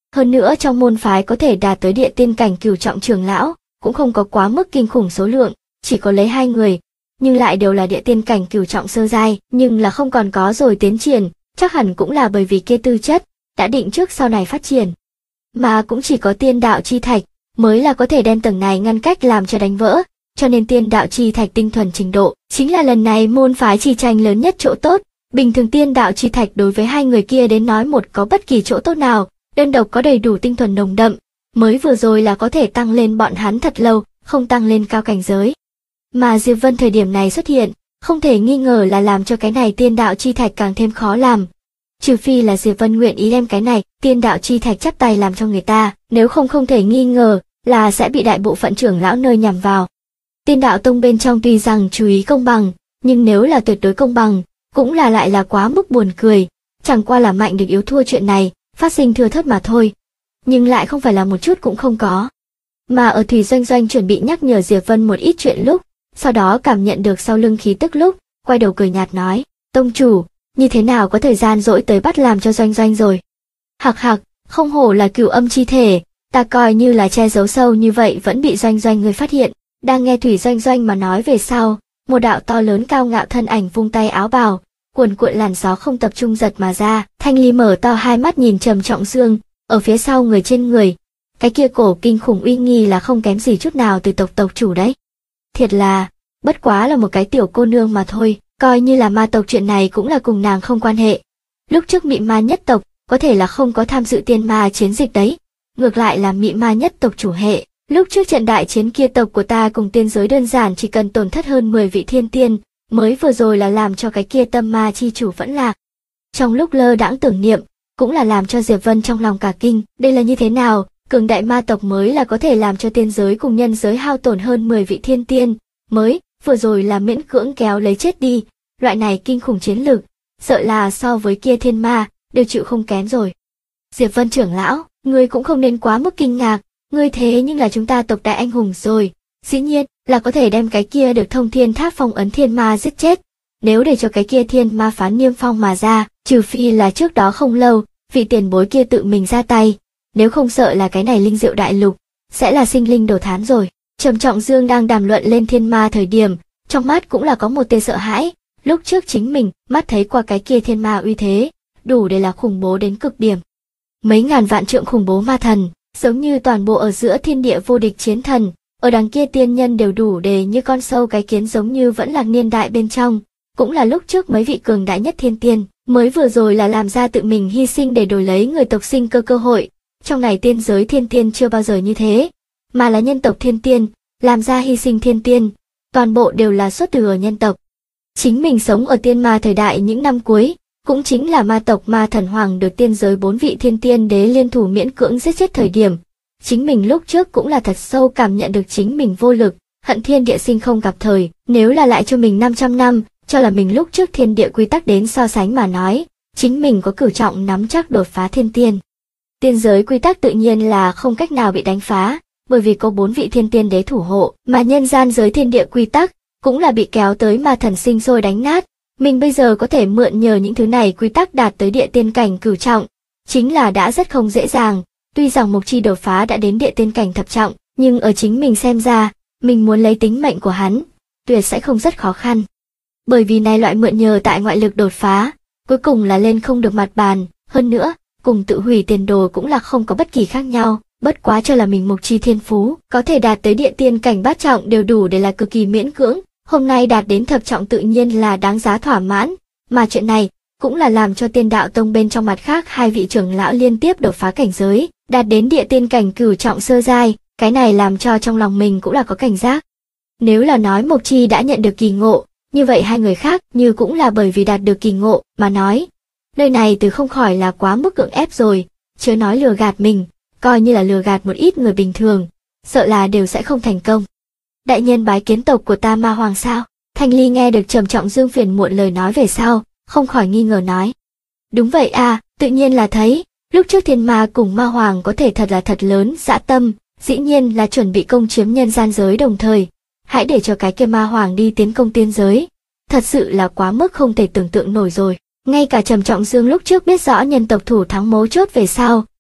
Hơn nữa trong môn phái có thể đạt tới địa tiên cảnh cửu trọng trưởng lão, cũng không có quá mức kinh khủng số lượng, chỉ có lấy 2 người, nhưng lại đều là địa tiên cảnh cửu trọng sơ giai, nhưng là không còn có rồi tiến triển, chắc hẳn cũng là bởi vì kia tư chất đã định trước sau này phát triển. Mà cũng chỉ có tiên đạo chi thạch mới là có thể đem tầng này ngăn cách làm cho đánh vỡ, cho nên tiên đạo chi thạch tinh thuần trình độ chính là lần này môn phái chi tranh lớn nhất chỗ tốt. Bình thường tiên đạo chi thạch đối với 2 người kia đến nói một có bất kỳ chỗ tốt nào, đơn độc có đầy đủ tinh thuần nồng đậm, mới vừa rồi là có thể tăng lên bọn hắn thật lâu, không tăng lên cao cảnh giới. Mà Diệp Vân thời điểm này xuất hiện, không thể nghi ngờ là làm cho cái này tiên đạo chi thạch càng thêm khó làm. Trừ phi là Diệp Vân nguyện ý đem cái này tiên đạo chi thạch chắp tay làm cho người ta, nếu không không thể nghi ngờ là sẽ bị đại bộ phận trưởng lão nơi nhằm vào. Tiên đạo tông bên trong tuy rằng chú ý công bằng, nhưng nếu là tuyệt đối công bằng, cũng là lại là quá mức buồn cười, chẳng qua là mạnh được yếu thua chuyện này, phát sinh thưa thớt mà thôi. Nhưng lại không phải là một chút cũng không có. Mà ở Thủy Doanh Doanh chuẩn bị nhắc nhở Diệp Vân một ít chuyện lúc, sau đó cảm nhận được sau lưng khí tức lúc, quay đầu cười nhạt nói, tông chủ, như thế nào có thời gian rỗi tới bắt làm cho Doanh Doanh rồi. Hạc hạc, không hổ là cửu âm chi thể, ta coi như là che giấu sâu như vậy vẫn bị Doanh Doanh người phát hiện. Đang nghe Thủy Doanh Doanh mà nói về sau, một đạo to lớn cao ngạo thân ảnh vung tay áo bào, cuồn cuộn làn gió không tập trung giật mà ra. Thanh Ly mở to hai mắt nhìn Trầm Trọng Dương, ở phía sau người trên người, cái kia cổ kinh khủng uy nghi là không kém gì chút nào từ tộc chủ đấy. Thiệt là, bất quá là một cái tiểu cô nương mà thôi, coi như là ma tộc chuyện này cũng là cùng nàng không quan hệ. Lúc trước Mị Ma nhất tộc có thể là không có tham dự tiên ma chiến dịch đấy, ngược lại là Mị Ma nhất tộc chủ hệ. Lúc trước trận đại chiến kia tộc của ta cùng tiên giới đơn giản chỉ cần tổn thất hơn 10 vị thiên tiên, mới vừa rồi là làm cho cái kia tâm ma chi chủ vẫn lạc. Trong lúc lơ đãng tưởng niệm, cũng là làm cho Diệp Vân trong lòng cả kinh, đây là như thế nào, cường đại ma tộc mới là có thể làm cho tiên giới cùng nhân giới hao tổn hơn 10 vị thiên tiên, mới vừa rồi là miễn cưỡng kéo lấy chết đi, loại này kinh khủng chiến lực, sợ là so với kia thiên ma, đều chịu không kém rồi. Diệp Vân trưởng lão, ngươi cũng không nên quá mức kinh ngạc, ngươi thế nhưng là chúng ta tộc đại anh hùng rồi, dĩ nhiên là có thể đem cái kia được thông thiên tháp phong ấn thiên ma giết chết. Nếu để cho cái kia thiên ma phán niêm phong mà ra, trừ phi là trước đó không lâu, vị tiền bối kia tự mình ra tay, nếu không sợ là cái này linh diệu đại lục, sẽ là sinh linh đồ thán rồi. Trầm Trọng Dương đang đàm luận lên thiên ma thời điểm, trong mắt cũng là có một tia sợ hãi, lúc trước chính mình mắt thấy qua cái kia thiên ma uy thế, đủ để là khủng bố đến cực điểm. Mấy ngàn vạn trượng khủng bố ma thần, giống như toàn bộ ở giữa thiên địa vô địch chiến thần, ở đằng kia tiên nhân đều đủ để như con sâu cái kiến giống như vẫn là niên đại bên trong, cũng là lúc trước mấy vị cường đại nhất thiên tiên, mới vừa rồi là làm ra tự mình hy sinh để đổi lấy người tộc sinh cơ hội. Trong này tiên giới thiên tiên chưa bao giờ như thế, mà là nhân tộc thiên tiên, làm ra hy sinh thiên tiên, toàn bộ đều là xuất từ ở nhân tộc. Chính mình sống ở tiên ma thời đại những năm cuối, cũng chính là ma tộc ma thần hoàng được tiên giới 4 vị thiên tiên đế liên thủ miễn cưỡng giết chết thời điểm. Chính mình lúc trước cũng là thật sâu cảm nhận được chính mình vô lực, hận thiên địa sinh không gặp thời, nếu là lại cho mình 500 năm, cho là mình lúc trước thiên địa quy tắc đến so sánh mà nói, chính mình có cửu trọng nắm chắc đột phá thiên tiên. Tiên giới quy tắc tự nhiên là không cách nào bị đánh phá, bởi vì có 4 vị thiên tiên đế thủ hộ, mà nhân gian giới thiên địa quy tắc cũng là bị kéo tới ma thần sinh sôi đánh nát. Mình bây giờ có thể mượn nhờ những thứ này quy tắc đạt tới địa tiên cảnh cửu trọng, chính là đã rất không dễ dàng. Tuy rằng Mộc Chi đột phá đã đến địa tiên cảnh thập trọng, nhưng ở chính mình xem ra, mình muốn lấy tính mệnh của hắn, tuyệt sẽ không rất khó khăn. Bởi vì này loại mượn nhờ tại ngoại lực đột phá, cuối cùng là lên không được mặt bàn, hơn nữa, cùng tự hủy tiền đồ cũng là không có bất kỳ khác nhau, bất quá cho là mình Mộc Chi thiên phú, có thể đạt tới địa tiên cảnh bát trọng đều đủ để là cực kỳ miễn cưỡng, hôm nay đạt đến thập trọng tự nhiên là đáng giá thỏa mãn, mà chuyện này cũng là làm cho Tiên Đạo Tông bên trong mặt khác 2 vị trưởng lão liên tiếp đột phá cảnh giới, đạt đến địa tiên cảnh cửu trọng sơ giai, cái này làm cho trong lòng mình cũng là có cảnh giác. Nếu là nói Mộc Chi đã nhận được kỳ ngộ, như vậy 2 người khác như cũng là bởi vì đạt được kỳ ngộ mà nói. Nơi này từ không khỏi là quá mức cưỡng ép rồi, chớ nói lừa gạt mình, coi như là lừa gạt một ít người bình thường, sợ là đều sẽ không thành công. Đại nhân bái kiến tộc của ta Ma Hoàng sao? Thanh Ly nghe được Trầm Trọng Dương phiền muộn lời nói về sau, không khỏi nghi ngờ nói. Đúng vậy à, tự nhiên là thấy, lúc trước thiên ma cùng Ma Hoàng có thể thật là thật lớn dã tâm, dĩ nhiên là chuẩn bị công chiếm nhân gian giới đồng thời. Hãy để cho cái kia Ma Hoàng đi tiến công tiên giới. Thật sự là quá mức không thể tưởng tượng nổi rồi. Ngay cả Trầm Trọng Dương lúc trước biết rõ nhân tộc thủ thắng mấu chốt về sau,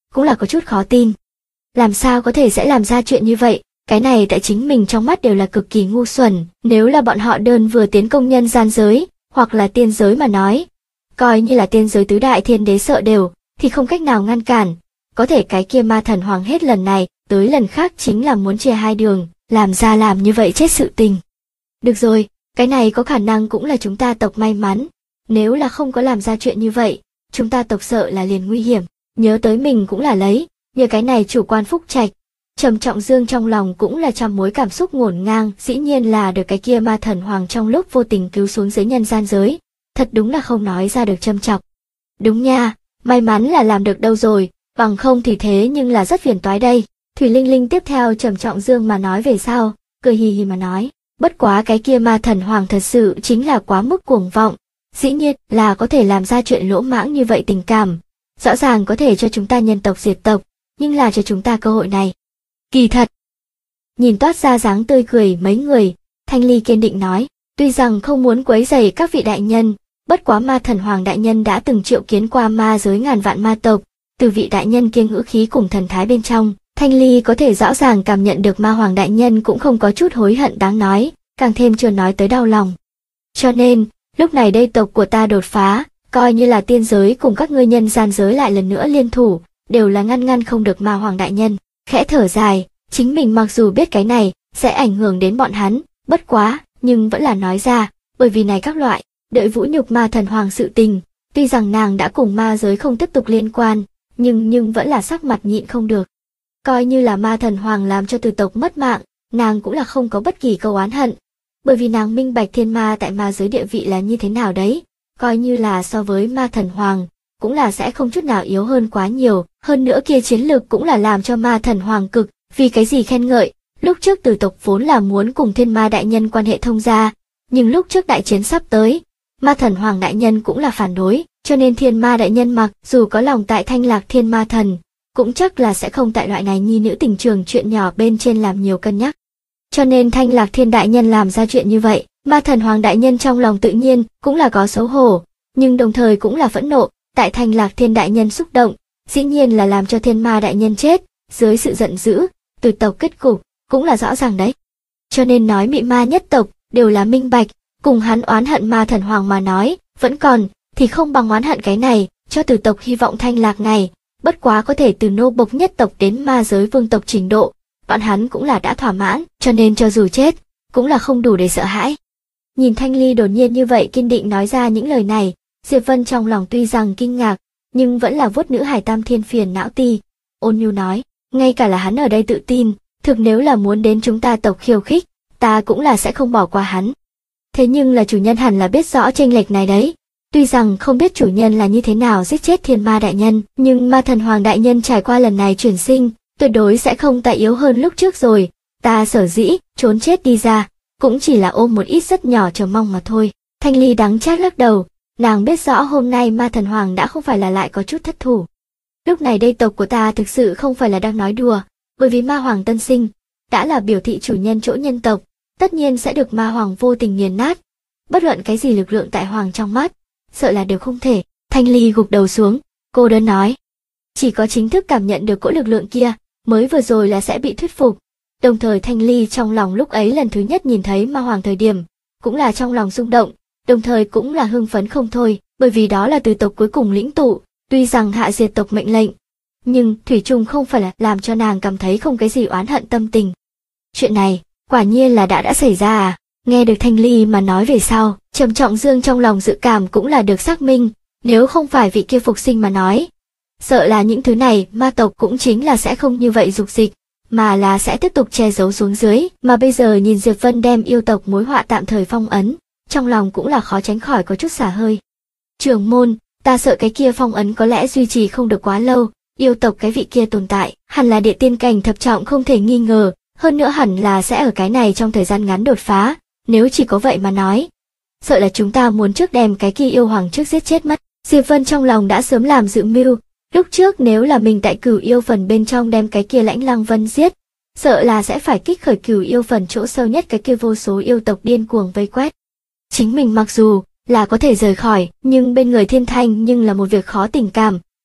cũng là có chút khó tin. Làm sao có thể sẽ làm ra chuyện như vậy, cái này tại chính mình trong mắt đều là cực kỳ ngu xuẩn, nếu là bọn họ đơn vừa tiến công nhân gian giới, hoặc là tiên giới mà nói, coi như là tiên giới tứ đại thiên đế sợ đều, thì không cách nào ngăn cản, có thể cái kia ma thần hoàng hết lần này, tới lần khác chính là muốn chia hai đường, làm ra làm như vậy chết sự tình. Được rồi, cái này có khả năng cũng là chúng ta tộc may mắn, nếu là không có làm ra chuyện như vậy, chúng ta tộc sợ là liền nguy hiểm, nhớ tới mình cũng là lấy, nhờ cái này chủ quan phúc trạch. Trầm Trọng Dương trong lòng cũng là trăm mối cảm xúc ngổn ngang, dĩ nhiên là được cái kia ma thần hoàng trong lúc vô tình cứu xuống dưới nhân gian giới, thật đúng là không nói ra được châm chọc. Đúng nha, may mắn là làm được đâu rồi, bằng không thì thế nhưng là rất phiền toái đây. Thủy Linh Linh tiếp theo Trầm Trọng Dương mà nói về sau, cười hì hì mà nói, bất quá cái kia ma thần hoàng thật sự chính là quá mức cuồng vọng, dĩ nhiên là có thể làm ra chuyện lỗ mãng như vậy tình cảm, rõ ràng có thể cho chúng ta nhân tộc diệt tộc, nhưng là cho chúng ta cơ hội này. Kỳ thật. Nhìn toát ra dáng tươi cười mấy người, Thanh Ly kiên định nói, tuy rằng không muốn quấy rầy các vị đại nhân, bất quá ma thần hoàng đại nhân đã từng triệu kiến qua ma giới ngàn vạn ma tộc, từ vị đại nhân kia ngữ khí cùng thần thái bên trong, Thanh Ly có thể rõ ràng cảm nhận được ma hoàng đại nhân cũng không có chút hối hận đáng nói, càng thêm chưa nói tới đau lòng. Cho nên, lúc này đây tộc của ta đột phá, coi như là tiên giới cùng các ngươi nhân gian giới lại lần nữa liên thủ, đều là ngăn không được ma hoàng đại nhân. Khẽ thở dài, chính mình mặc dù biết cái này sẽ ảnh hưởng đến bọn hắn, bất quá, nhưng vẫn là nói ra, bởi vì này các loại, đợi vũ nhục ma thần hoàng sự tình, tuy rằng nàng đã cùng ma giới không tiếp tục liên quan, nhưng vẫn là sắc mặt nhịn không được. Coi như là ma thần hoàng làm cho từ tộc mất mạng, nàng cũng là không có bất kỳ câu oán hận, bởi vì nàng minh bạch thiên ma tại ma giới địa vị là như thế nào đấy, coi như là so với ma thần hoàng, cũng là sẽ không chút nào yếu hơn quá nhiều, hơn nữa kia chiến lược cũng là làm cho ma thần hoàng cực, vì cái gì khen ngợi, lúc trước từ tộc vốn là muốn cùng thiên ma đại nhân quan hệ thông gia, nhưng lúc trước đại chiến sắp tới, ma thần hoàng đại nhân cũng là phản đối, cho nên thiên ma đại nhân mặc dù có lòng tại Thanh Lạc Thiên Ma Thần, cũng chắc là sẽ không tại loại này nhi nữ tình trường chuyện nhỏ bên trên làm nhiều cân nhắc. Cho nên Thanh Lạc Thiên đại nhân làm ra chuyện như vậy, ma thần hoàng đại nhân trong lòng tự nhiên cũng là có xấu hổ, nhưng đồng thời cũng là phẫn nộ, tại Thanh Lạc Thiên đại nhân xúc động, dĩ nhiên là làm cho thiên ma đại nhân chết, dưới sự giận dữ, từ tộc kết cục, cũng là rõ ràng đấy. Cho nên nói mị ma nhất tộc, đều là minh bạch, cùng hắn oán hận ma thần hoàng mà nói, vẫn còn, thì không bằng oán hận cái này, cho từ tộc hy vọng Thanh Lạc này, bất quá có thể từ nô bộc nhất tộc đến ma giới vương tộc trình độ, bọn hắn cũng là đã thỏa mãn, cho nên cho dù chết, cũng là không đủ để sợ hãi. Nhìn Thanh Ly đột nhiên như vậy kiên định nói ra những lời này, Diệp Vân trong lòng tuy rằng kinh ngạc, nhưng vẫn là vuốt nữ hải tam thiên phiền não ti, ôn nhu nói, ngay cả là hắn ở đây tự tin, thực nếu là muốn đến chúng ta tộc khiêu khích, ta cũng là sẽ không bỏ qua hắn. Thế nhưng là chủ nhân hẳn là biết rõ chênh lệch này đấy. Tuy rằng không biết chủ nhân là như thế nào giết chết thiên ma đại nhân, nhưng ma thần hoàng đại nhân trải qua lần này chuyển sinh, tuyệt đối sẽ không tại yếu hơn lúc trước rồi. Ta sở dĩ trốn chết đi ra, cũng chỉ là ôm một ít rất nhỏ chờ mong mà thôi. Thanh Ly đắng chát lắc đầu, nàng biết rõ hôm nay ma thần hoàng đã không phải là lại có chút thất thủ. Lúc này đây tộc của ta thực sự không phải là đang nói đùa, bởi vì ma hoàng tân sinh, đã là biểu thị chủ nhân chỗ nhân tộc, tất nhiên sẽ được ma hoàng vô tình nghiền nát. Bất luận cái gì lực lượng tại hoàng trong mắt, sợ là đều không thể. Thanh Ly gục đầu xuống, cô đơn nói. Chỉ có chính thức cảm nhận được cỗ lực lượng kia, mới vừa rồi là sẽ bị thuyết phục. Đồng thời Thanh Ly trong lòng lúc ấy lần thứ nhất nhìn thấy ma hoàng thời điểm, cũng là trong lòng rung động, đồng thời cũng là hưng phấn không thôi, bởi vì đó là từ tộc cuối cùng lĩnh tụ, tuy rằng hạ diệt tộc mệnh lệnh, nhưng thủy chung không phải là làm cho nàng cảm thấy không cái gì oán hận tâm tình. Chuyện này, quả nhiên là đã xảy ra à? Nghe được Thanh Ly mà nói về sau, Trầm Trọng Dương trong lòng dự cảm cũng là được xác minh, nếu không phải vị kia phục sinh mà nói, sợ là những thứ này ma tộc cũng chính là sẽ không như vậy dục dịch, mà là sẽ tiếp tục che giấu xuống dưới, mà bây giờ nhìn Diệp Vân đem yêu tộc mối họa tạm thời phong ấn, trong lòng cũng là khó tránh khỏi có chút xả hơi. Trưởng môn, ta sợ cái kia phong ấn có lẽ duy trì không được quá lâu, yêu tộc cái vị kia tồn tại, hẳn là địa tiên cảnh thập trọng không thể nghi ngờ, hơn nữa hẳn là sẽ ở cái này trong thời gian ngắn đột phá, nếu chỉ có vậy mà nói, sợ là chúng ta muốn trước đem cái kia yêu hoàng trước giết chết mất. Diệp Vân trong lòng đã sớm làm dự mưu, lúc trước nếu là mình tại Cửu Yêu Phần bên trong đem cái kia Lãnh Lăng Vân giết, sợ là sẽ phải kích khởi Cửu Yêu Phần chỗ sâu nhất cái kia vô số yêu tộc điên cuồng vây quét. Chính mình mặc dù là có thể rời khỏi, nhưng bên người Thiên Thanh nhưng là một việc khó tình cảm,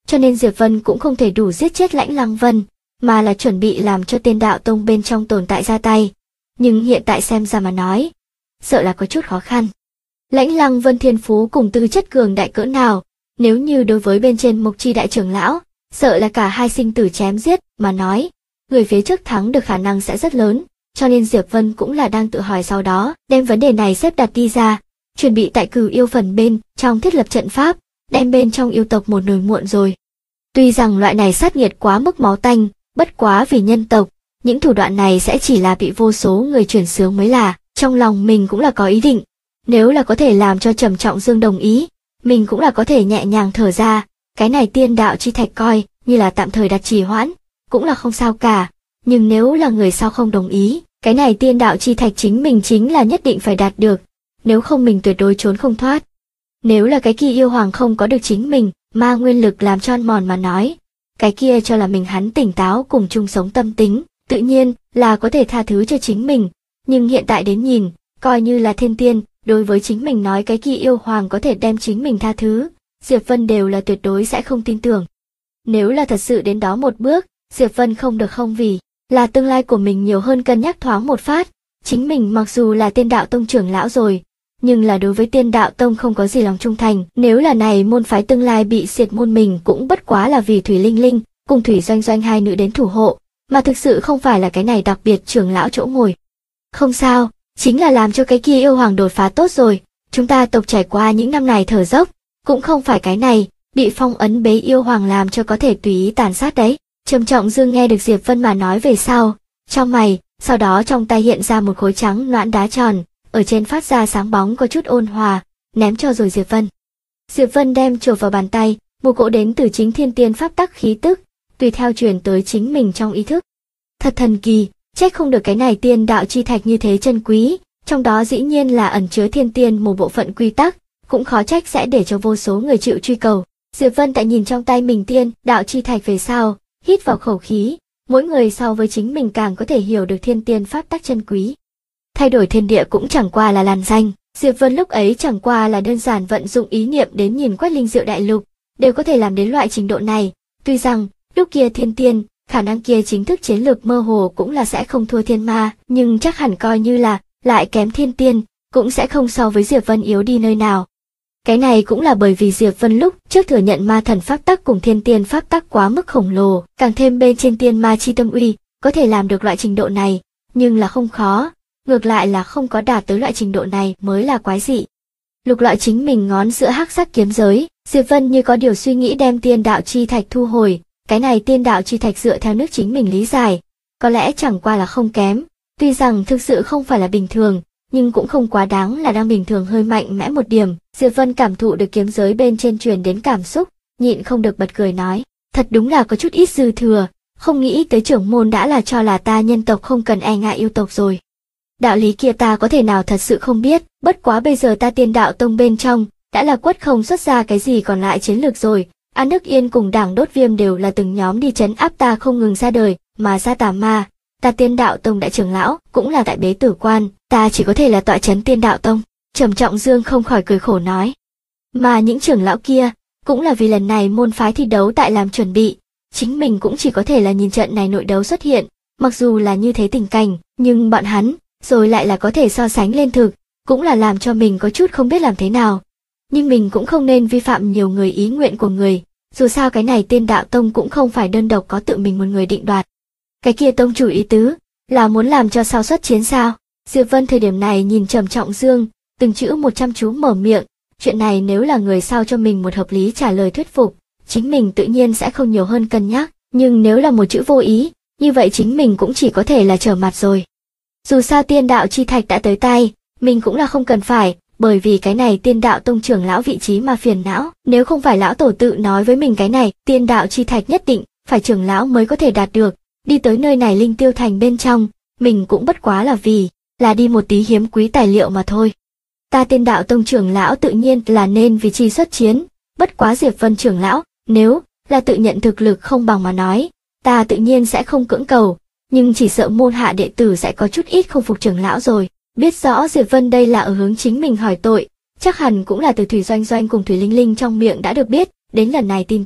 cho nên Diệp Vân cũng không thể đủ giết chết Lãnh Lăng Vân, mà là chuẩn bị làm cho Tiên Đạo Tông bên trong tồn tại ra tay. Nhưng hiện tại xem ra mà nói, sợ là có chút khó khăn. Lãnh Lăng Vân thiên phú cùng tư chất cường đại cỡ nào, nếu như đối với bên trên Mộc Chi đại trưởng lão, sợ là cả hai sinh tử chém giết mà nói, người phía trước thắng được khả năng sẽ rất lớn, cho nên Diệp Vân cũng là đang tự hỏi, sau đó đem vấn đề này xếp đặt đi ra, chuẩn bị tại Cửu Yêu phần bên trong thiết lập trận pháp, đem bên trong yêu tộc một nồi muộn rồi. Tuy rằng loại này sát nghiệt quá mức máu tanh, bất quá vì nhân tộc, những thủ đoạn này sẽ chỉ là bị vô số người chuyển xướng mới là, trong lòng mình cũng là có ý định. Nếu là có thể làm cho Trầm Trọng Dương đồng ý, mình cũng là có thể nhẹ nhàng thở ra, cái này tiên đạo chi thạch coi như là tạm thời đặt trì hoãn, cũng là không sao cả. Nhưng nếu là người sau không đồng ý, cái này tiên đạo chi thạch chính là nhất định phải đạt được, nếu không mình tuyệt đối trốn không thoát. Nếu là cái kia yêu hoàng không có được chính mình, ma nguyên lực làm cho ăn mòn mà nói, cái kia cho là mình hắn tỉnh táo cùng chung sống tâm tính, tự nhiên là có thể tha thứ cho chính mình, nhưng hiện tại đến nhìn, coi như là thiên tiên, đối với chính mình nói cái kia yêu hoàng có thể đem chính mình tha thứ, Diệp Vân đều là tuyệt đối sẽ không tin tưởng. Nếu là thật sự đến đó một bước, Diệp Vân không được không vì là tương lai của mình nhiều hơn cân nhắc thoáng một phát, chính mình mặc dù là Tiên Đạo Tông trưởng lão rồi, nhưng là đối với Tiên Đạo Tông không có gì lòng trung thành, nếu là này môn phái tương lai bị diệt môn mình cũng bất quá là vì Thủy Linh Linh cùng Thủy Doanh Doanh hai nữ đến thủ hộ, mà thực sự không phải là cái này đặc biệt trưởng lão chỗ ngồi. Không sao, chính là làm cho cái kia yêu hoàng đột phá tốt rồi, chúng ta tộc trải qua những năm này thở dốc, cũng không phải cái này, bị phong ấn bế yêu hoàng làm cho có thể tùy ý tàn sát đấy. Trầm Trọng Dương nghe được Diệp Vân mà nói về sau, trong mày, sau đó trong tay hiện ra một khối trắng loãng đá tròn, ở trên phát ra sáng bóng có chút ôn hòa, ném cho rồi Diệp Vân. Diệp Vân đem chộp vào bàn tay, một cỗ đến từ chính thiên tiên pháp tắc khí tức, tùy theo truyền tới chính mình trong ý thức. Thật thần kỳ, trách không được cái này tiên đạo chi thạch như thế chân quý, trong đó dĩ nhiên là ẩn chứa thiên tiên một bộ phận quy tắc, cũng khó trách sẽ để cho vô số người chịu truy cầu. Diệp Vân tại nhìn trong tay mình tiên đạo chi thạch về sau, hít vào khẩu khí, mỗi người so với chính mình càng có thể hiểu được thiên tiên pháp tắc chân quý. Thay đổi thiên địa cũng chẳng qua là làn danh, Diệp Vân lúc ấy chẳng qua là đơn giản vận dụng ý niệm đến nhìn quét linh diệu đại lục, đều có thể làm đến loại trình độ này, tuy rằng lúc kia thiên tiên, khả năng kia chính thức chiến lược mơ hồ cũng là sẽ không thua thiên ma, nhưng chắc hẳn coi như là lại kém thiên tiên, cũng sẽ không so với Diệp Vân yếu đi nơi nào. Cái này cũng là bởi vì Diệp Vân lúc trước thừa nhận ma thần pháp tắc cùng thiên tiên pháp tắc quá mức khổng lồ, càng thêm bên trên tiên ma chi tâm uy, có thể làm được loại trình độ này, nhưng là không khó, ngược lại là không có đạt tới loại trình độ này mới là quái dị. Lục lọi chính mình ngón giữa hắc sắc kiếm giới, Diệp Vân như có điều suy nghĩ đem tiên đạo chi thạch thu hồi, cái này tiên đạo chi thạch dựa theo nước chính mình lý giải, có lẽ chẳng qua là không kém, tuy rằng thực sự không phải là bình thường, nhưng cũng không quá đáng là đang bình thường hơi mạnh mẽ một điểm. Diệp Vân cảm thụ được kiếm giới bên trên truyền đến cảm xúc, nhịn không được bật cười nói, thật đúng là có chút ít dư thừa, không nghĩ tới trưởng môn đã là cho là ta nhân tộc không cần e ngại yêu tộc rồi. Đạo lý kia ta có thể nào thật sự không biết, bất quá bây giờ ta Tiên Đạo Tông bên trong, đã là quất không xuất ra cái gì còn lại chiến lược rồi, An Đức Yên cùng Đảng Đốt Viêm đều là từng nhóm đi trấn áp ta không ngừng ra đời, mà ra tà ma, ta Tiên Đạo Tông đại trưởng lão, cũng là tại bế tử quan, ta chỉ có thể là tọa trấn Tiên Đạo Tông. Trầm Trọng Dương không khỏi cười khổ nói. Mà những trưởng lão kia, cũng là vì lần này môn phái thi đấu tại làm chuẩn bị, chính mình cũng chỉ có thể là nhìn trận này nội đấu xuất hiện, mặc dù là như thế tình cảnh, nhưng bọn hắn, rồi lại là có thể so sánh lên thực, cũng là làm cho mình có chút không biết làm thế nào. Nhưng mình cũng không nên vi phạm nhiều người ý nguyện của người, dù sao cái này Tiên Đạo Tông cũng không phải đơn độc có tự mình một người định đoạt. Cái kia tông chủ ý tứ, là muốn làm cho sao xuất chiến sao? Diệp Vân thời điểm này nhìn Trầm Trọng Dương, từng chữ một chăm chú mở miệng, chuyện này nếu là người sau cho mình một hợp lý trả lời thuyết phục, chính mình tự nhiên sẽ không nhiều hơn cân nhắc, nhưng nếu là một chữ vô ý, như vậy chính mình cũng chỉ có thể là trở mặt rồi. Dù sao tiên đạo chi thạch đã tới tay, mình cũng là không cần phải, bởi vì cái này Tiên Đạo Tông trưởng lão vị trí mà phiền não, nếu không phải lão tổ tự nói với mình cái này, tiên đạo chi thạch nhất định phải trưởng lão mới có thể đạt được, đi tới nơi này Linh Tiêu Thành bên trong, mình cũng bất quá là vì là đi một tí hiếm quý tài liệu mà thôi. Ta Tiên Đạo Tông trưởng lão tự nhiên là nên vì chi xuất chiến, bất quá Diệp Vân trưởng lão, nếu là tự nhận thực lực không bằng mà nói, ta tự nhiên sẽ không cưỡng cầu, nhưng chỉ sợ môn hạ đệ tử sẽ có chút ít không phục trưởng lão rồi. Biết rõ Diệp Vân đây là ở hướng chính mình hỏi tội, chắc hẳn cũng là từ Thủy Doanh Doanh cùng Thủy Linh Linh trong miệng đã được biết, đến lần này tin tức,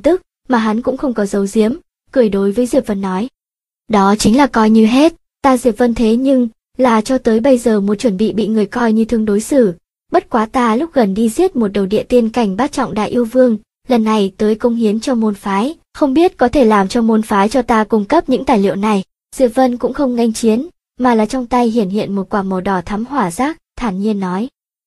mà hắn cũng không có giấu giếm, cười đối với Diệp Vân nói. Đó chính là coi như hết, ta Diệp Vân thế nhưng là cho tới bây giờ một chuẩn bị người coi như thương đối xử. Bất quá ta lúc gần đi giết một đầu địa tiên cảnh bát trọng đại yêu vương, lần này tới cống hiến cho môn phái, không biết có thể làm cho môn phái cho ta cung cấp những tài liệu này. Diệp Vân cũng không nghênh chiến, mà là trong tay hiện một quả màu đỏ thắm hỏa giác, thản nhiên nói.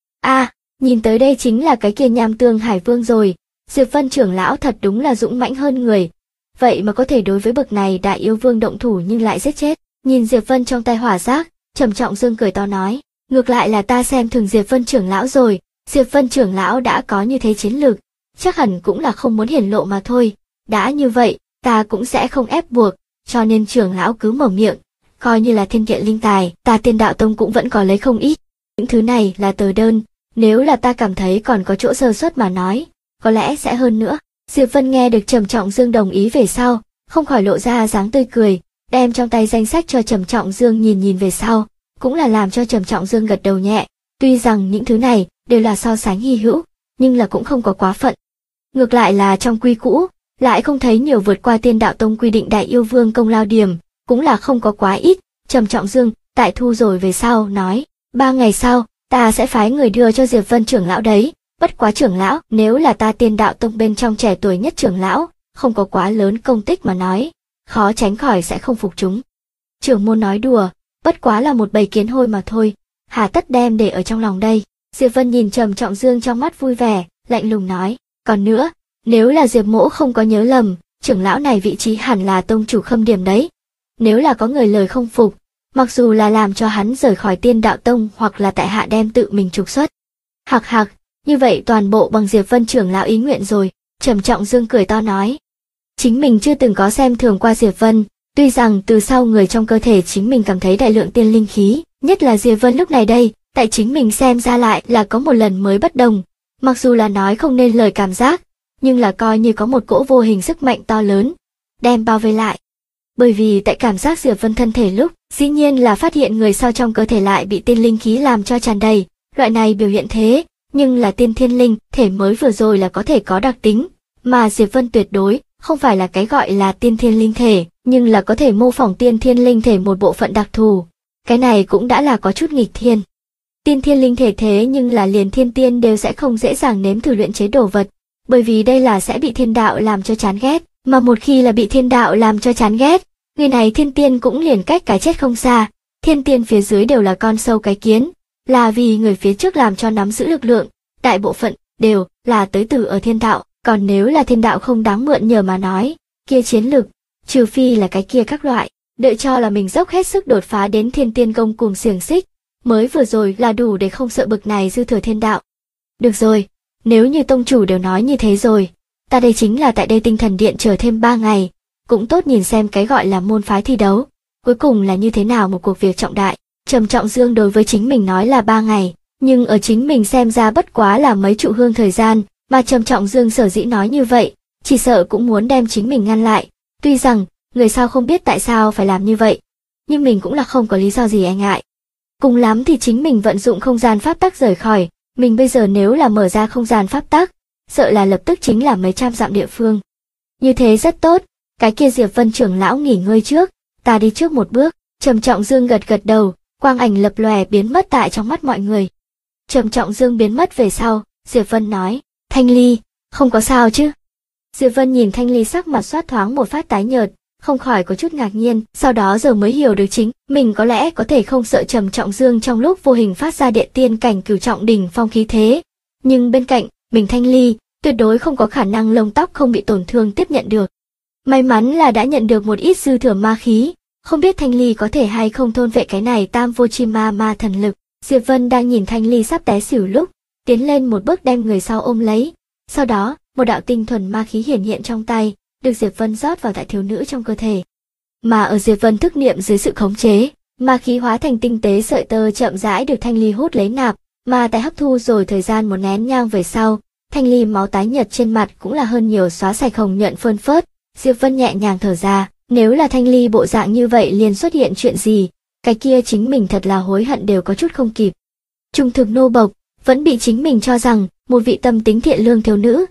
Nhìn tới đây chính là cái kia Nham Tương Hải Vương rồi, Diệp Vân trưởng lão thật đúng là dũng mãnh hơn người. Vậy mà có thể đối với bậc này đại yêu vương động thủ nhưng lại giết chết. Nhìn Diệp Vân trong tay hỏa giác, Trầm Trọng Dương cười to nói, ngược lại là ta xem thường Diệp Vân trưởng lão rồi, Diệp Vân trưởng lão đã có như thế chiến lược, chắc hẳn cũng là không muốn hiển lộ mà thôi. Đã như vậy, ta cũng sẽ không ép buộc, cho nên trưởng lão cứ mở miệng, coi như là thiên kiện linh tài, ta Tiên Đạo Tông cũng vẫn có lấy không ít. Những thứ này là tờ đơn, nếu là ta cảm thấy còn có chỗ sơ suất mà nói, có lẽ sẽ hơn nữa. Diệp Vân nghe được Trầm Trọng Dương đồng ý về sau, không khỏi lộ ra dáng tươi cười, đem trong tay danh sách cho Trầm Trọng Dương nhìn về sau, cũng là làm cho Trầm Trọng Dương gật đầu nhẹ. Tuy rằng những thứ này đều là so sánh hy hữu, nhưng là cũng không có quá phận. Ngược lại là trong quy cũ, lại không thấy nhiều vượt qua Tiên Đạo Tông quy định đại yêu vương công lao điểm, cũng là không có quá ít. Trầm Trọng Dương tại thu rồi về sau nói, 3 ngày sau, ta sẽ phái người đưa cho Diệp Vân trưởng lão đấy. Bất quá trưởng lão, nếu là ta Tiên Đạo Tông bên trong trẻ tuổi nhất trưởng lão, không có quá lớn công tích mà nói, khó tránh khỏi sẽ không phục chúng. Trưởng môn nói đùa, bất quá là một bầy kiến hôi mà thôi, hà tất đem để ở trong lòng đây. Diệp Vân nhìn Trầm Trọng Dương trong mắt vui vẻ, lạnh lùng nói, còn nữa, nếu là Diệp mỗ không có nhớ lầm, trưởng lão này vị trí hẳn là tông chủ Khâm Điểm đấy. Nếu là có người lời không phục, mặc dù là làm cho hắn rời khỏi Tiên Đạo Tông hoặc là tại hạ đem tự mình trục xuất. Hạc hạc, như vậy toàn bộ bằng Diệp Vân trưởng lão ý nguyện rồi. Trầm Trọng Dương cười to nói. Chính mình chưa từng có xem thường qua Diệp Vân, tuy rằng từ sau người trong cơ thể chính mình cảm thấy đại lượng tiên linh khí, nhất là Diệp Vân lúc này đây, tại chính mình xem ra lại là có một lần mới bất đồng. Mặc dù là nói không nên lời cảm giác, nhưng là coi như có một cỗ vô hình sức mạnh to lớn, đem bao vây lại. Bởi vì tại cảm giác Diệp Vân thân thể lúc, dĩ nhiên là phát hiện người sau trong cơ thể lại bị tiên linh khí làm cho tràn đầy, loại này biểu hiện thế, nhưng là tiên thiên linh thể mới vừa rồi là có thể có đặc tính, mà Diệp Vân tuyệt đối không phải là cái gọi là tiên thiên linh thể, nhưng là có thể mô phỏng tiên thiên linh thể một bộ phận đặc thù. Cái này cũng đã là có chút nghịch thiên. Tiên thiên linh thể thế nhưng là liền thiên tiên đều sẽ không dễ dàng nếm thử luyện chế đồ vật, bởi vì đây là sẽ bị thiên đạo làm cho chán ghét, mà một khi là bị thiên đạo làm cho chán ghét, người này thiên tiên cũng liền cách cái chết không xa. Thiên tiên phía dưới đều là con sâu cái kiến, là vì người phía trước làm cho nắm giữ lực lượng, đại bộ phận đều là tới từ ở thiên đạo, còn nếu là thiên đạo không đáng mượn nhờ mà nói, kia chiến lực, trừ phi là cái kia các loại, đợi cho là mình dốc hết sức đột phá đến thiên tiên công cùng xiềng xích, mới vừa rồi là đủ để không sợ bực này dư thừa thiên đạo. Được rồi, nếu như tông chủ đều nói như thế rồi, ta đây chính là tại đây Tinh Thần Điện chờ thêm 3 ngày, cũng tốt nhìn xem cái gọi là môn phái thi đấu, cuối cùng là như thế nào một cuộc việc trọng đại. Trầm Trọng Dương đối với chính mình nói là 3 ngày, nhưng ở chính mình xem ra bất quá là mấy trụ hương thời gian, mà Trầm Trọng Dương sở dĩ nói như vậy, chỉ sợ cũng muốn đem chính mình ngăn lại. Tuy rằng, người sau không biết tại sao phải làm như vậy, nhưng mình cũng là không có lý do gì e ngại. Cùng lắm thì chính mình vận dụng không gian pháp tắc rời khỏi, mình bây giờ nếu là mở ra không gian pháp tắc, sợ là lập tức chính là mấy trăm dặm địa phương. Như thế rất tốt, cái kia Diệp Vân trưởng lão nghỉ ngơi trước, ta đi trước một bước. Trầm Trọng Dương gật gật đầu, quang ảnh lập lòe biến mất tại trong mắt mọi người. Trầm Trọng Dương biến mất về sau, Diệp Vân nói, Thanh Ly, không có sao chứ? Diệp Vân nhìn Thanh Ly sắc mặt xoát thoáng một phát tái nhợt, không khỏi có chút ngạc nhiên, sau đó giờ mới hiểu được chính mình có lẽ có thể không sợ Trầm Trọng Dương trong lúc vô hình phát ra địa tiên cảnh cửu trọng đỉnh phong khí thế, nhưng bên cạnh mình Thanh Ly tuyệt đối không có khả năng lông tóc không bị tổn thương tiếp nhận được. May mắn là đã nhận được một ít dư thừa ma khí, không biết Thanh Ly có thể hay không thôn vệ cái này tam vô chi ma thần lực. Diệp Vân đang nhìn Thanh Ly sắp té xỉu lúc, tiến lên một bước đem người sau ôm lấy, sau đó một đạo tinh thuần ma khí hiển hiện trong tay, được Diệp Vân rót vào tại thiếu nữ trong cơ thể. Mà ở Diệp Vân thức niệm dưới sự khống chế, ma khí hóa thành tinh tế sợi tơ chậm rãi được Thanh Ly hút lấy nạp, mà tại hấp thu rồi thời gian một nén nhang về sau, Thanh Ly máu tái nhợt trên mặt cũng là hơn nhiều xóa sạch hồng nhuận phơn phớt. Diệp Vân nhẹ nhàng thở ra, nếu là Thanh Ly bộ dạng như vậy liền xuất hiện chuyện gì, cái kia chính mình thật là hối hận đều có chút không kịp. Trung thực nô bộc, vẫn bị chính mình cho rằng một vị tâm tính thiện lương thiếu nữ,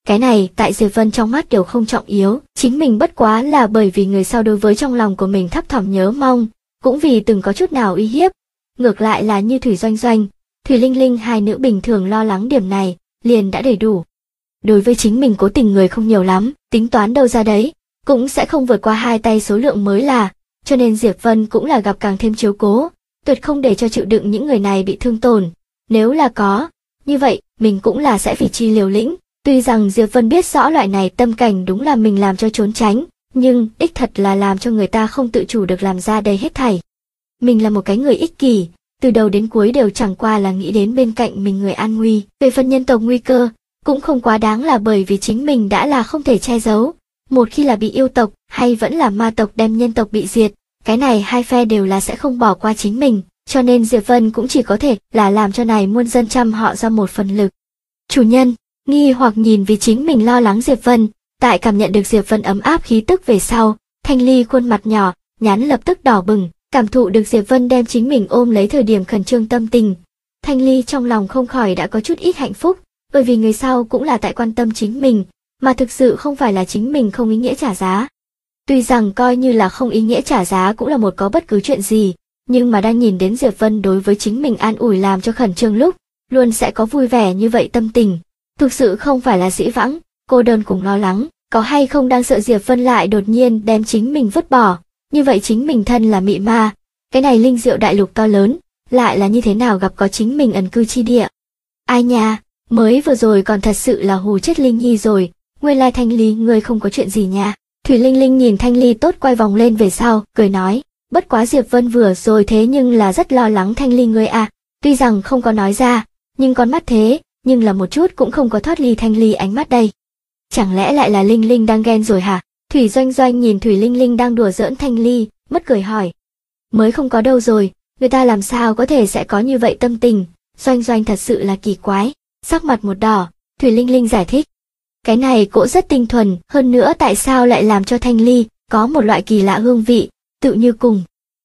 Cái này tại Diệp Vân trong mắt đều không trọng yếu, chính mình bất quá là bởi vì người sau đối với trong lòng của mình thấp thỏm nhớ mong, cũng vì từng có chút nào uy hiếp. Ngược lại là như Thủy Doanh Doanh, Thủy Linh Linh hai nữ bình thường lo lắng điểm này, liền đã đầy đủ. Đối với chính mình cố tình người không nhiều lắm, tính toán đâu ra đấy, cũng sẽ không vượt qua 2 tay số lượng mới là, cho nên Diệp Vân cũng là gặp càng thêm chiếu cố, tuyệt không để cho chịu đựng những người này bị thương tổn. Nếu là có, như vậy, mình cũng là sẽ vì chi liều lĩnh. Tuy rằng Diệp Vân biết rõ loại này tâm cảnh đúng là mình làm cho trốn tránh, nhưng đích thật là làm cho người ta không tự chủ được làm ra đây hết thảy. Mình là một cái người ích kỷ, từ đầu đến cuối đều chẳng qua là nghĩ đến bên cạnh mình người an nguy. Về phần nhân tộc nguy cơ, cũng không quá đáng là bởi vì chính mình đã là không thể che giấu. Một khi là bị yêu tộc hay vẫn là ma tộc đem nhân tộc bị diệt, cái này hai phe đều là sẽ không bỏ qua chính mình, cho nên Diệp Vân cũng chỉ có thể là làm cho này muôn dân trăm họ ra một phần lực. Chủ nhân, nghi hoặc nhìn vì chính mình lo lắng Diệp Vân, tại cảm nhận được Diệp Vân ấm áp khí tức về sau, Thanh Ly khuôn mặt nhỏ, nhắn lập tức đỏ bừng, cảm thụ được Diệp Vân đem chính mình ôm lấy thời điểm khẩn trương tâm tình. Thanh Ly trong lòng không khỏi đã có chút ít hạnh phúc, bởi vì người sau cũng là tại quan tâm chính mình, mà thực sự không phải là chính mình không ý nghĩa trả giá. Tuy rằng coi như là không ý nghĩa trả giá cũng là một có bất cứ chuyện gì, nhưng mà đang nhìn đến Diệp Vân đối với chính mình an ủi làm cho khẩn trương lúc, luôn sẽ có vui vẻ như vậy tâm tình. Thực sự không phải là dĩ vãng, cô đơn cùng lo lắng, có hay không đang sợ Diệp Vân lại đột nhiên đem chính mình vứt bỏ, như vậy chính mình thân là mị ma, cái này linh diệu đại lục to lớn, lại là như thế nào gặp có chính mình ẩn cư chi địa. Ai nha, mới vừa rồi còn thật sự là hù chết Linh Nhi rồi, nguyên lai Thanh Ly ngươi không có chuyện gì nha. Thủy Linh Linh nhìn Thanh Ly tốt quay vòng lên về sau, cười nói, bất quá Diệp Vân vừa rồi thế nhưng là rất lo lắng Thanh Ly ngươi à, tuy rằng không có nói ra, nhưng con mắt thế, nhưng là một chút cũng không có thoát ly Thanh Ly ánh mắt đây. Chẳng lẽ lại là Linh Linh đang ghen rồi hả? Thủy Doanh Doanh nhìn Thủy Linh Linh đang đùa giỡn Thanh Ly, mất cười hỏi. Mới không có đâu rồi, người ta làm sao có thể sẽ có như vậy tâm tình, Doanh Doanh thật sự là kỳ quái. Sắc mặt một đỏ, Thủy Linh Linh giải thích. Cái này cỗ rất tinh thuần, hơn nữa tại sao lại làm cho Thanh Ly có một loại kỳ lạ hương vị, tự như cùng.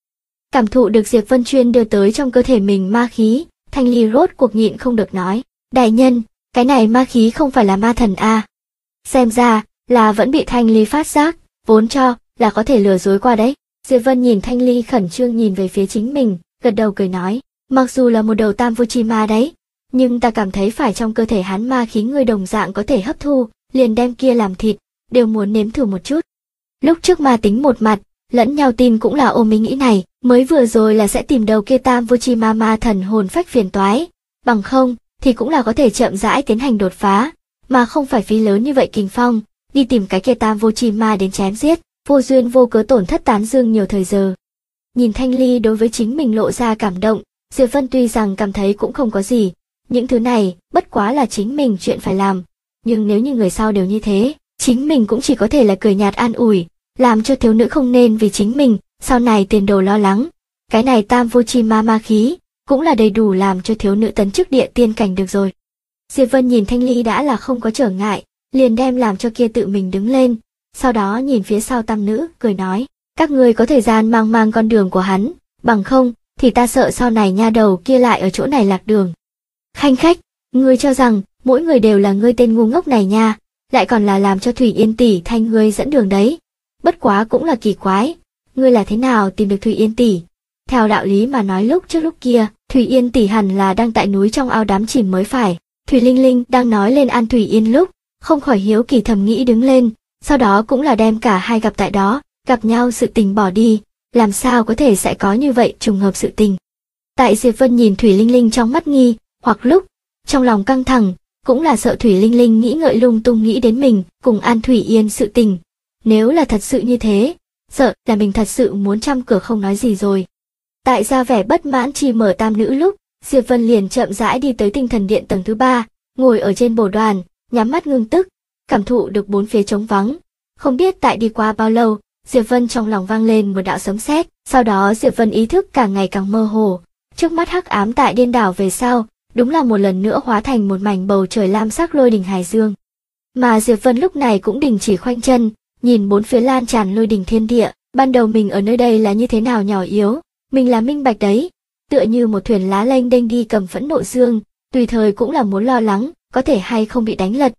Cảm thụ được Diệp Vân chuyên đưa tới trong cơ thể mình ma khí, Thanh Ly rốt cuộc nhịn không được nói. Đại nhân, cái này ma khí không phải là ma thần a? Xem ra là vẫn bị Thanh Ly phát giác, vốn cho là có thể lừa dối qua đấy. Diệp Vân nhìn Thanh Ly khẩn trương nhìn về phía chính mình, gật đầu cười nói, mặc dù là một đầu tam vô chi ma đấy, nhưng ta cảm thấy phải trong cơ thể hắn ma khí người đồng dạng có thể hấp thu, liền đem kia làm thịt, đều muốn nếm thử một chút. Lúc trước ma tính một mặt, lẫn nhau tin cũng là ôm ý nghĩ này, mới vừa rồi là sẽ tìm đầu kia tam vô chi ma ma thần hồn phách phiền toái, bằng không thì cũng là có thể chậm rãi tiến hành đột phá, mà không phải phí lớn như vậy kinh phong, đi tìm cái kia tam vô chi ma đến chém giết, vô duyên vô cớ tổn thất tán dương nhiều thời giờ. Nhìn Thanh Ly đối với chính mình lộ ra cảm động, Diệp Vân tuy rằng cảm thấy cũng không có gì, những thứ này bất quá là chính mình chuyện phải làm, nhưng nếu như người sau đều như thế, chính mình cũng chỉ có thể là cười nhạt an ủi, làm cho thiếu nữ không nên vì chính mình sau này tiền đồ lo lắng. Cái này tam vô chi ma ma khí cũng là đầy đủ làm cho thiếu nữ tấn chức địa tiên cảnh được rồi. Diệp Vân nhìn Thanh Ly đã là không có trở ngại, liền đem làm cho kia tự mình đứng lên, sau đó nhìn phía sau tam nữ, cười nói, các ngươi có thời gian mang mang con đường của hắn, bằng không thì ta sợ sau này nha đầu kia lại ở chỗ này lạc đường. Khanh khách, ngươi cho rằng mỗi người đều là ngươi tên ngu ngốc này nha, lại còn là làm cho Thủy Yên tỷ thanh ngươi dẫn đường đấy. Bất quá cũng là kỳ quái, ngươi là thế nào tìm được Thủy Yên tỷ? Theo đạo lý mà nói lúc trước lúc kia, Thủy Yên tỷ hẳn là đang tại núi trong ao đắm chìm mới phải. Thủy Linh Linh đang nói lên An Thủy Yên lúc, không khỏi hiếu kỳ thầm nghĩ đứng lên, sau đó cũng là đem cả hai gặp tại đó, gặp nhau sự tình bỏ đi, làm sao có thể sẽ có như vậy trùng hợp sự tình. Tại Diệp Vân nhìn Thủy Linh Linh trong mắt nghi, hoặc lúc, trong lòng căng thẳng, cũng là sợ Thủy Linh Linh nghĩ ngợi lung tung nghĩ đến mình, cùng An Thủy Yên sự tình. Nếu là thật sự như thế, sợ là mình thật sự muốn trăm cửa không nói gì rồi. Tại ra vẻ bất mãn chỉ mở tam nữ lúc, Diệp Vân liền chậm rãi đi tới tinh thần điện tầng thứ 3, ngồi ở trên bồ đoàn, nhắm mắt ngưng tức, cảm thụ được bốn phía trống vắng. Không biết tại đi qua bao lâu, Diệp Vân trong lòng vang lên một đạo sấm sét, sau đó Diệp Vân ý thức càng ngày càng mơ hồ, trước mắt hắc ám tại điên đảo về sau, đúng là một lần nữa hóa thành một mảnh bầu trời lam sắc lôi đình hải dương. Mà Diệp Vân lúc này cũng đình chỉ khoanh chân, nhìn bốn phía lan tràn lôi đình thiên địa, ban đầu mình ở nơi đây là như thế nào nhỏ yếu, mình là minh bạch đấy, tựa như một thuyền lá lênh đênh đi cầm phẫn nộ dương, tùy thời cũng là muốn lo lắng, có thể hay không bị đánh lật.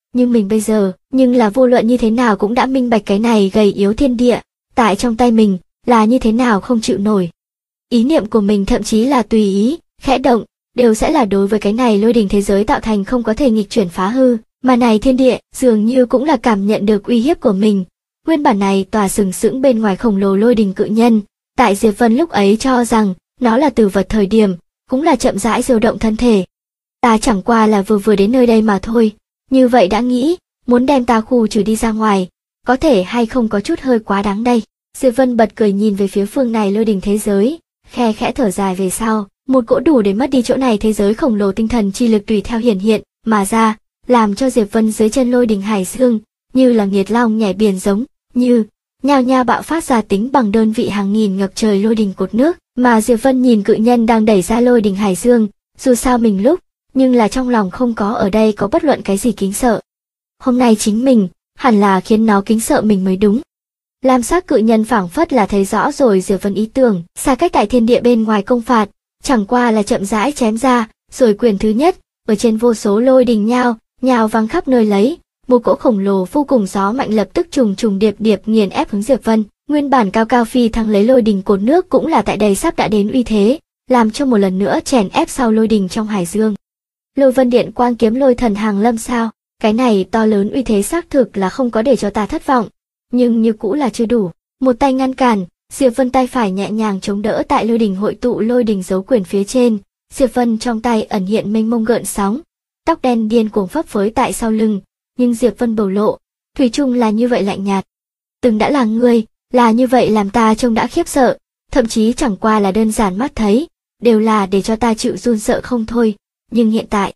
Nhưng mình bây giờ, nhưng là vô luận như thế nào cũng đã minh bạch cái này gầy yếu thiên địa, tại trong tay mình, là như thế nào không chịu nổi. Ý niệm của mình thậm chí là tùy ý, khẽ động, đều sẽ là đối với cái này lôi đình thế giới tạo thành không có thể nghịch chuyển phá hư, mà này thiên địa dường như cũng là cảm nhận được uy hiếp của mình. Nguyên bản này tòa sừng sững bên ngoài khổng lồ lôi đình cự nhân, tại Diệp Vân lúc ấy cho rằng nó là từ vật thời điểm, cũng là chậm rãi diêu động thân thể. Ta chẳng qua là vừa đến nơi đây mà thôi, như vậy đã nghĩ, muốn đem ta khu trừ đi ra ngoài, có thể hay không có chút hơi quá đáng đây. Diệp Vân bật cười nhìn về phía phương này lôi đình thế giới, khe khẽ thở dài về sau, một cỗ đủ để mất đi chỗ này thế giới khổng lồ tinh thần chi lực tùy theo hiển hiện mà ra, làm cho Diệp Vân dưới chân lôi đình hải dương như là nghiệt long nhảy biển giống như nhao nhao bạo phát ra tính bằng đơn vị hàng nghìn ngập trời lôi đình cột nước, mà Diệp Vân nhìn cự nhân đang đẩy ra lôi đình hải dương, dù sao mình lúc nhưng là trong lòng không có ở đây có bất luận cái gì kính sợ. Hôm nay chính mình hẳn là khiến nó kính sợ mình mới đúng. Lam sắc cự nhân phảng phất là thấy rõ rồi Diệp Vân ý tưởng, xa cách tại thiên địa bên ngoài công phạt, chẳng qua là chậm rãi chém ra, rồi quyền thứ nhất, ở trên vô số lôi đình nhào văng khắp nơi lấy, một cỗ khổng lồ vô cùng gió mạnh lập tức trùng trùng điệp điệp nghiền ép hướng Diệp Vân, nguyên bản cao cao phi thăng lấy lôi đình cột nước cũng là tại đây sắp đã đến uy thế, làm cho một lần nữa chèn ép sau lôi đình trong hải dương. Lôi Vân Điện quang kiếm lôi thần hàng lâm sao, cái này to lớn uy thế xác thực là không có để cho ta thất vọng, nhưng như cũ là chưa đủ, một tay ngăn cản, Diệp Vân tay phải nhẹ nhàng chống đỡ tại lôi đình hội tụ lôi đình dấu quyền phía trên, Diệp Vân trong tay ẩn hiện mênh mông gợn sóng, tóc đen điên cuồng phấp phới tại sau lưng, nhưng Diệp Vân bộc lộ, thủy chung là như vậy lạnh nhạt. Từng đã là ngươi, là như vậy làm ta trông đã khiếp sợ, thậm chí chẳng qua là đơn giản mắt thấy, đều là để cho ta chịu run sợ không thôi, nhưng hiện tại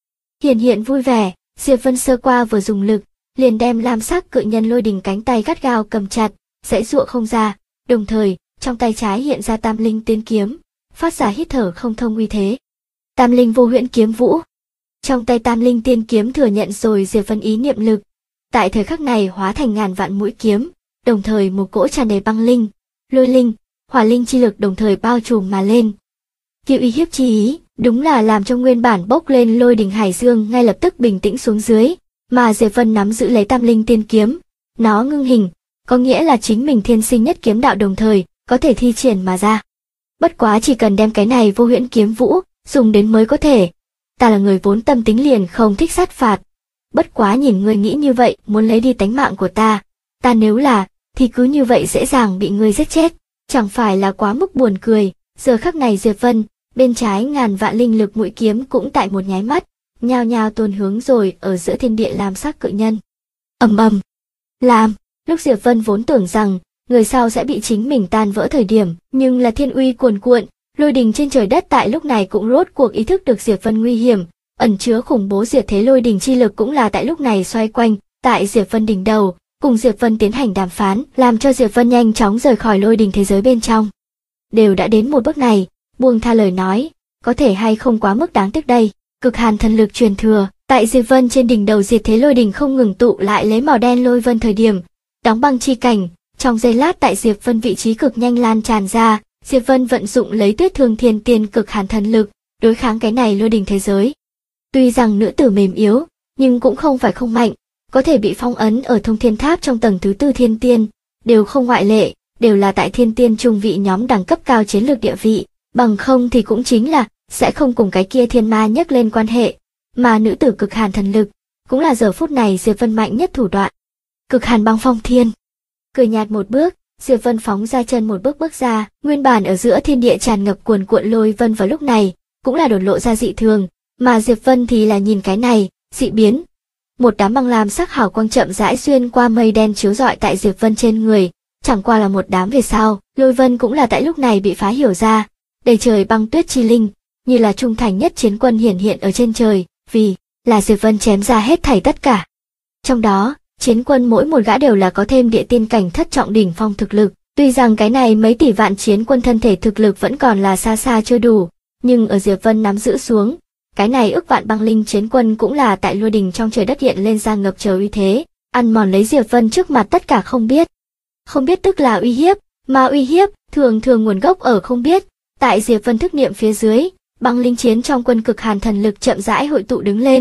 hiện vui vẻ, Diệp Vân sơ qua vừa dùng lực, liền đem lam sắc cự nhân lôi đình cánh tay gắt gao cầm chặt, giãy giụa không ra, đồng thời, trong tay trái hiện ra Tam Linh Tiên kiếm, phát ra hít thở không thông uy thế. Tam Linh Vô Huyễn Kiếm Vũ. Trong tay Tam Linh Tiên kiếm thừa nhận rồi Diệp Vân ý niệm lực, tại thời khắc này hóa thành ngàn vạn mũi kiếm, đồng thời một cỗ tràn đầy băng linh, lôi linh, hỏa linh chi lực đồng thời bao trùm mà lên. Kiểu uy hiếp chi ý, đúng là làm cho nguyên bản bốc lên lôi đình hải dương ngay lập tức bình tĩnh xuống dưới, mà Diệp Vân nắm giữ lấy Tam Linh Tiên kiếm, nó ngưng hình, có nghĩa là chính mình thiên sinh nhất kiếm đạo đồng thời có thể thi triển mà ra. Bất quá chỉ cần đem cái này Vô Huyễn Kiếm Vũ dùng đến mới có thể. Ta là người vốn tâm tính liền không thích sát phạt. Bất quá nhìn ngươi nghĩ như vậy muốn lấy đi tánh mạng của ta nếu là, thì cứ như vậy dễ dàng bị ngươi giết chết, chẳng phải là quá mức buồn cười. Giờ khắc này Diệp Vân, bên trái ngàn vạn linh lực mũi kiếm cũng tại một nháy mắt, nhao nhao tuôn hướng rồi ở giữa thiên địa lam sắc cự nhân. Ầm ầm. Làm, lúc Diệp Vân vốn tưởng rằng người sau sẽ bị chính mình tan vỡ thời điểm, nhưng là thiên uy cuồn cuộn, lôi đình trên trời đất tại lúc này cũng rốt cuộc ý thức được Diệp Vân nguy hiểm, ẩn chứa khủng bố diệt thế lôi đình chi lực cũng là tại lúc này xoay quanh tại Diệp Vân đỉnh đầu, cùng Diệp Vân tiến hành đàm phán, làm cho Diệp Vân nhanh chóng rời khỏi lôi đình thế giới bên trong. Đều đã đến một bước này, buông tha lời nói, có thể hay không quá mức đáng tiếc đây. Cực hàn thần lực truyền thừa, tại Diệp Vân trên đỉnh đầu diệt thế lôi đình không ngừng tụ lại lấy màu đen lôi vân thời điểm, đóng băng chi cảnh, trong giây lát tại Diệp Vân vị trí cực nhanh lan tràn ra, Diệp Vân vận dụng lấy Tuyết Thương Thiên Tiên cực hàn thần lực, đối kháng cái này lôi đình thế giới. Tuy rằng nữ tử mềm yếu, nhưng cũng không phải không mạnh, có thể bị phong ấn ở Thông Thiên Tháp trong tầng thứ tư thiên tiên, đều không ngoại lệ, đều là tại thiên tiên trung vị nhóm đẳng cấp cao chiến lược địa vị, bằng không thì cũng chính là sẽ không cùng cái kia thiên ma nhắc lên quan hệ, mà nữ tử cực hàn thần lực cũng là giờ phút này Diệp Vân mạnh nhất thủ đoạn. Cực hàn băng phong thiên. Cười nhạt một bước, Diệp Vân phóng ra chân một bước ra, nguyên bản ở giữa thiên địa tràn ngập cuồn cuộn lôi vân vào lúc này cũng là đột lộ ra dị thường, mà Diệp Vân thì là nhìn cái này dị biến. Một đám băng lam sắc hào quang chậm rãi xuyên qua mây đen chiếu rọi tại Diệp Vân trên người, chẳng qua là một đám về sau, lôi vân cũng là tại lúc này bị phá hiểu ra, đầy trời băng tuyết chi linh, như là trung thành nhất chiến quân hiển hiện ở trên trời, vì là Diệp Vân chém ra hết thảy tất cả. Trong đó, chiến quân mỗi một gã đều là có thêm địa tiên cảnh thất trọng đỉnh phong thực lực, tuy rằng cái này mấy tỷ vạn chiến quân thân thể thực lực vẫn còn là xa xa chưa đủ, nhưng ở Diệp Vân nắm giữ xuống, cái này ức vạn băng linh chiến quân cũng là tại lôi đình trong trời đất hiện lên ra ngập trời uy thế, ăn mòn lấy Diệp Vân trước mặt tất cả không biết. Không biết tức là uy hiếp, mà uy hiếp thường thường nguồn gốc ở không biết. Tại Diệp Vân thức niệm phía dưới, băng linh chiến trong quân cực hàn thần lực chậm rãi hội tụ đứng lên,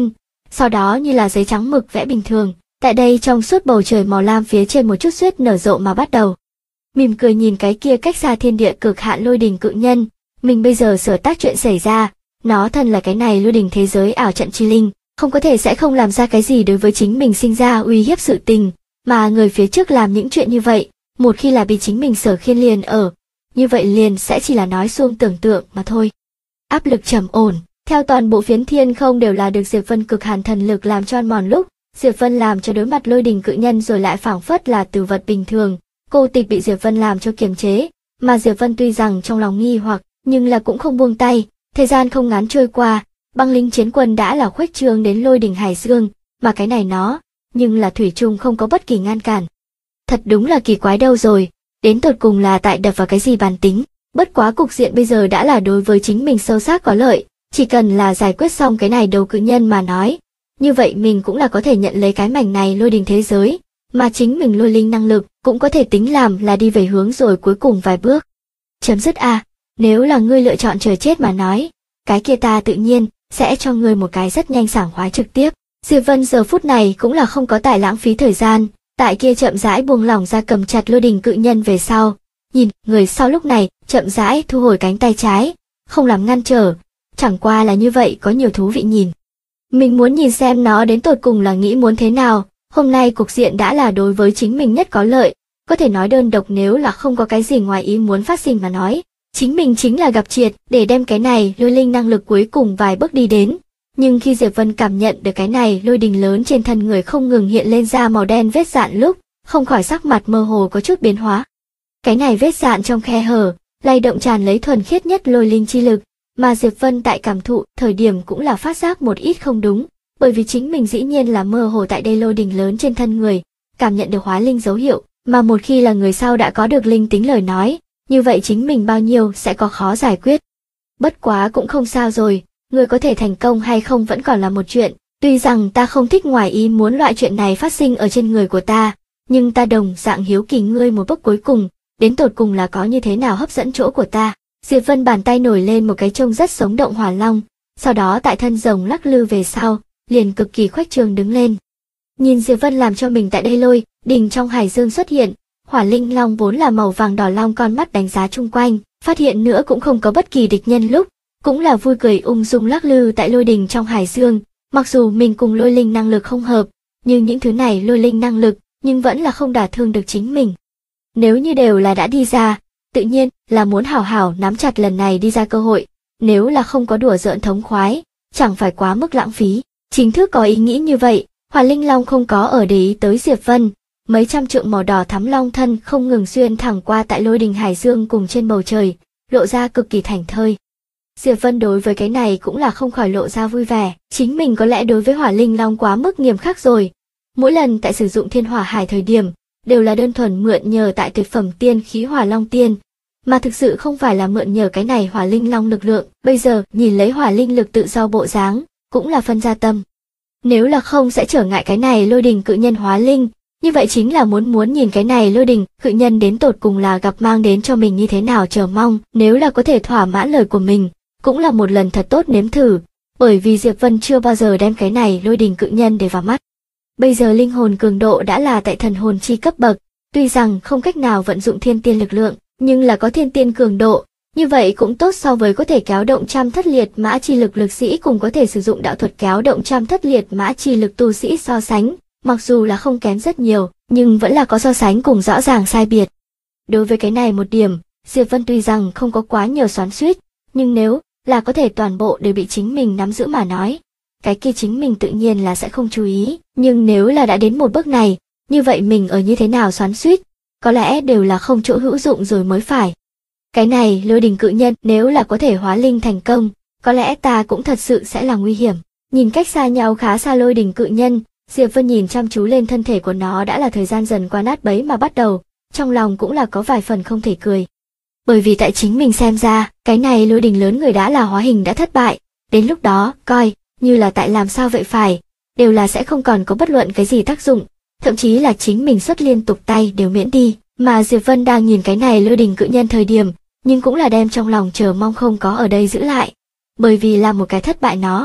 sau đó như là giấy trắng mực vẽ bình thường, tại đây trong suốt bầu trời màu lam phía trên một chút xuyết nở rộ mà bắt đầu. Mỉm cười nhìn cái kia cách xa thiên địa cực hạn lôi đình cự nhân, mình bây giờ sở tác chuyện xảy ra, nó thân là cái này lôi đình thế giới ảo trận chi linh, không có thể sẽ không làm ra cái gì đối với chính mình sinh ra uy hiếp sự tình, mà người phía trước làm những chuyện như vậy, một khi là bị chính mình sở khiên liền ở, như vậy liền sẽ chỉ là nói suông tưởng tượng mà thôi. Áp lực trầm ổn, theo toàn bộ phiến thiên không đều là được Diệp Vân cực hàn thần lực làm cho ăn mòn lúc, Diệp Vân làm cho đối mặt lôi đình cự nhân rồi lại phảng phất là từ vật bình thường, cô tịch bị Diệp Vân làm cho kiềm chế, mà Diệp Vân tuy rằng trong lòng nghi hoặc, nhưng là cũng không buông tay, thời gian không ngắn trôi qua, băng linh chiến quân đã là khuếch trương đến lôi đình hải dương, mà cái này nó, nhưng là thủy chung không có bất kỳ ngăn cản. Thật đúng là kỳ quái đâu rồi, đến tột cùng là tại đập vào cái gì bản tính, bất quá cục diện bây giờ đã là đối với chính mình sâu sắc có lợi, chỉ cần là giải quyết xong cái này đầu cự nhân mà nói, như vậy mình cũng là có thể nhận lấy cái mảnh này lôi đình thế giới, mà chính mình lôi linh năng lực cũng có thể tính làm là đi về hướng rồi cuối cùng vài bước. Chấm dứt a, nếu là ngươi lựa chọn chờ chết mà nói, cái kia ta tự nhiên sẽ cho ngươi một cái rất nhanh sảng khoái trực tiếp. Diệp Vân giờ phút này cũng là không có tại lãng phí thời gian, tại kia chậm rãi buông lỏng ra cầm chặt lôi đình cự nhân về sau. Nhìn, người sau lúc này chậm rãi thu hồi cánh tay trái, không làm ngăn trở, chẳng qua là như vậy có nhiều thú vị nhìn. Mình muốn nhìn xem nó đến tột cùng là nghĩ muốn thế nào, hôm nay cục diện đã là đối với chính mình nhất có lợi, có thể nói đơn độc nếu là không có cái gì ngoài ý muốn phát sinh mà nói. Chính mình chính là gặp triệt để đem cái này lôi linh năng lực cuối cùng vài bước đi đến. Nhưng khi Diệp Vân cảm nhận được cái này lôi đình lớn trên thân người không ngừng hiện lên ra màu đen vết dạn lúc, không khỏi sắc mặt mơ hồ có chút biến hóa. Cái này vết dạn trong khe hở, lay động tràn lấy thuần khiết nhất lôi linh chi lực, mà Diệp Vân tại cảm thụ thời điểm cũng là phát giác một ít không đúng, bởi vì chính mình dĩ nhiên là mơ hồ tại đây lôi đình lớn trên thân người, cảm nhận được hóa linh dấu hiệu, mà một khi là người sau đã có được linh tính lời nói, như vậy chính mình bao nhiêu sẽ có khó giải quyết. Bất quá cũng không sao rồi, người có thể thành công hay không vẫn còn là một chuyện, tuy rằng ta không thích ngoài ý muốn loại chuyện này phát sinh ở trên người của ta, nhưng ta đồng dạng hiếu kỳ ngươi một bước cuối cùng, đến tột cùng là có như thế nào hấp dẫn chỗ của ta. Diệp Vân bàn tay nổi lên một cái trông rất sống động hỏa long, sau đó tại thân rồng lắc lư về sau, liền cực kỳ khuếch trương đứng lên. Nhìn Diệp Vân làm cho mình tại đây lôi đình trong hải dương xuất hiện, hỏa linh long vốn là màu vàng đỏ long con mắt đánh giá chung quanh, phát hiện nữa cũng không có bất kỳ địch nhân lúc, cũng là vui cười ung dung lắc lư tại lôi đình trong hải dương. Mặc dù mình cùng lôi linh năng lực không hợp, nhưng những thứ này lôi linh năng lực, nhưng vẫn là không đả thương được chính mình. Nếu như đều là đã đi ra, tự nhiên là muốn hảo hảo nắm chặt lần này đi ra cơ hội, nếu là không có đùa giỡn thống khoái, chẳng phải quá mức lãng phí. Chính thức có ý nghĩ như vậy, hỏa linh long không có ở để ý tới Diệp Vân, mấy trăm trượng màu đỏ thắm long thân không ngừng xuyên thẳng qua tại lôi đình hải dương cùng trên bầu trời, lộ ra cực kỳ thảnh thơi. Diệp Vân đối với cái này cũng là không khỏi lộ ra vui vẻ, chính mình có lẽ đối với hỏa linh long quá mức nghiêm khắc rồi. Mỗi lần tại sử dụng thiên hỏa hải thời điểm, đều là đơn thuần mượn nhờ tại tuyệt phẩm tiên khí hỏa long tiên, mà thực sự không phải là mượn nhờ cái này hỏa linh long lực lượng, bây giờ nhìn lấy hỏa linh lực tự do bộ dáng, cũng là phân ra tâm. Nếu là không sẽ trở ngại cái này lôi đình cự nhân hóa linh, như vậy chính là muốn nhìn cái này lôi đình cự nhân đến tột cùng là gặp mang đến cho mình như thế nào chờ mong, nếu là có thể thỏa mãn lời của mình, cũng là một lần thật tốt nếm thử, bởi vì Diệp Vân chưa bao giờ đem cái này lôi đình cự nhân để vào mắt. Bây giờ linh hồn cường độ đã là tại thần hồn chi cấp bậc, tuy rằng không cách nào vận dụng thiên tiên lực lượng, nhưng là có thiên tiên cường độ, như vậy cũng tốt so với có thể kéo động trăm thất liệt mã chi lực lực sĩ cùng có thể sử dụng đạo thuật kéo động trăm thất liệt mã chi lực tu sĩ so sánh, mặc dù là không kém rất nhiều, nhưng vẫn là có so sánh cùng rõ ràng sai biệt. Đối với cái này một điểm, Diệp Vân tuy rằng không có quá nhiều xoắn xuýt, nhưng nếu là có thể toàn bộ đều bị chính mình nắm giữ mà nói, cái kia chính mình tự nhiên là sẽ không chú ý, nhưng nếu là đã đến một bước này, như vậy mình ở như thế nào xoắn xuýt, có lẽ đều là không chỗ hữu dụng rồi mới phải. Cái này lôi đình cự nhân nếu là có thể hóa linh thành công, có lẽ ta cũng thật sự sẽ là nguy hiểm. Nhìn cách xa nhau khá xa lôi đình cự nhân, Diệp Vân nhìn chăm chú lên thân thể của nó đã là thời gian dần qua nát bấy mà bắt đầu, trong lòng cũng là có vài phần không thể cười. Bởi vì tại chính mình xem ra, cái này lôi đình lớn người đã là hóa hình đã thất bại, đến lúc đó, coi, như là tại làm sao vậy phải, đều là sẽ không còn có bất luận cái gì tác dụng, thậm chí là chính mình xuất liên tục tay đều miễn đi, mà Diệp Vân đang nhìn cái này lôi đình cự nhân thời điểm, nhưng cũng là đem trong lòng chờ mong không có ở đây giữ lại, bởi vì là một cái thất bại nó,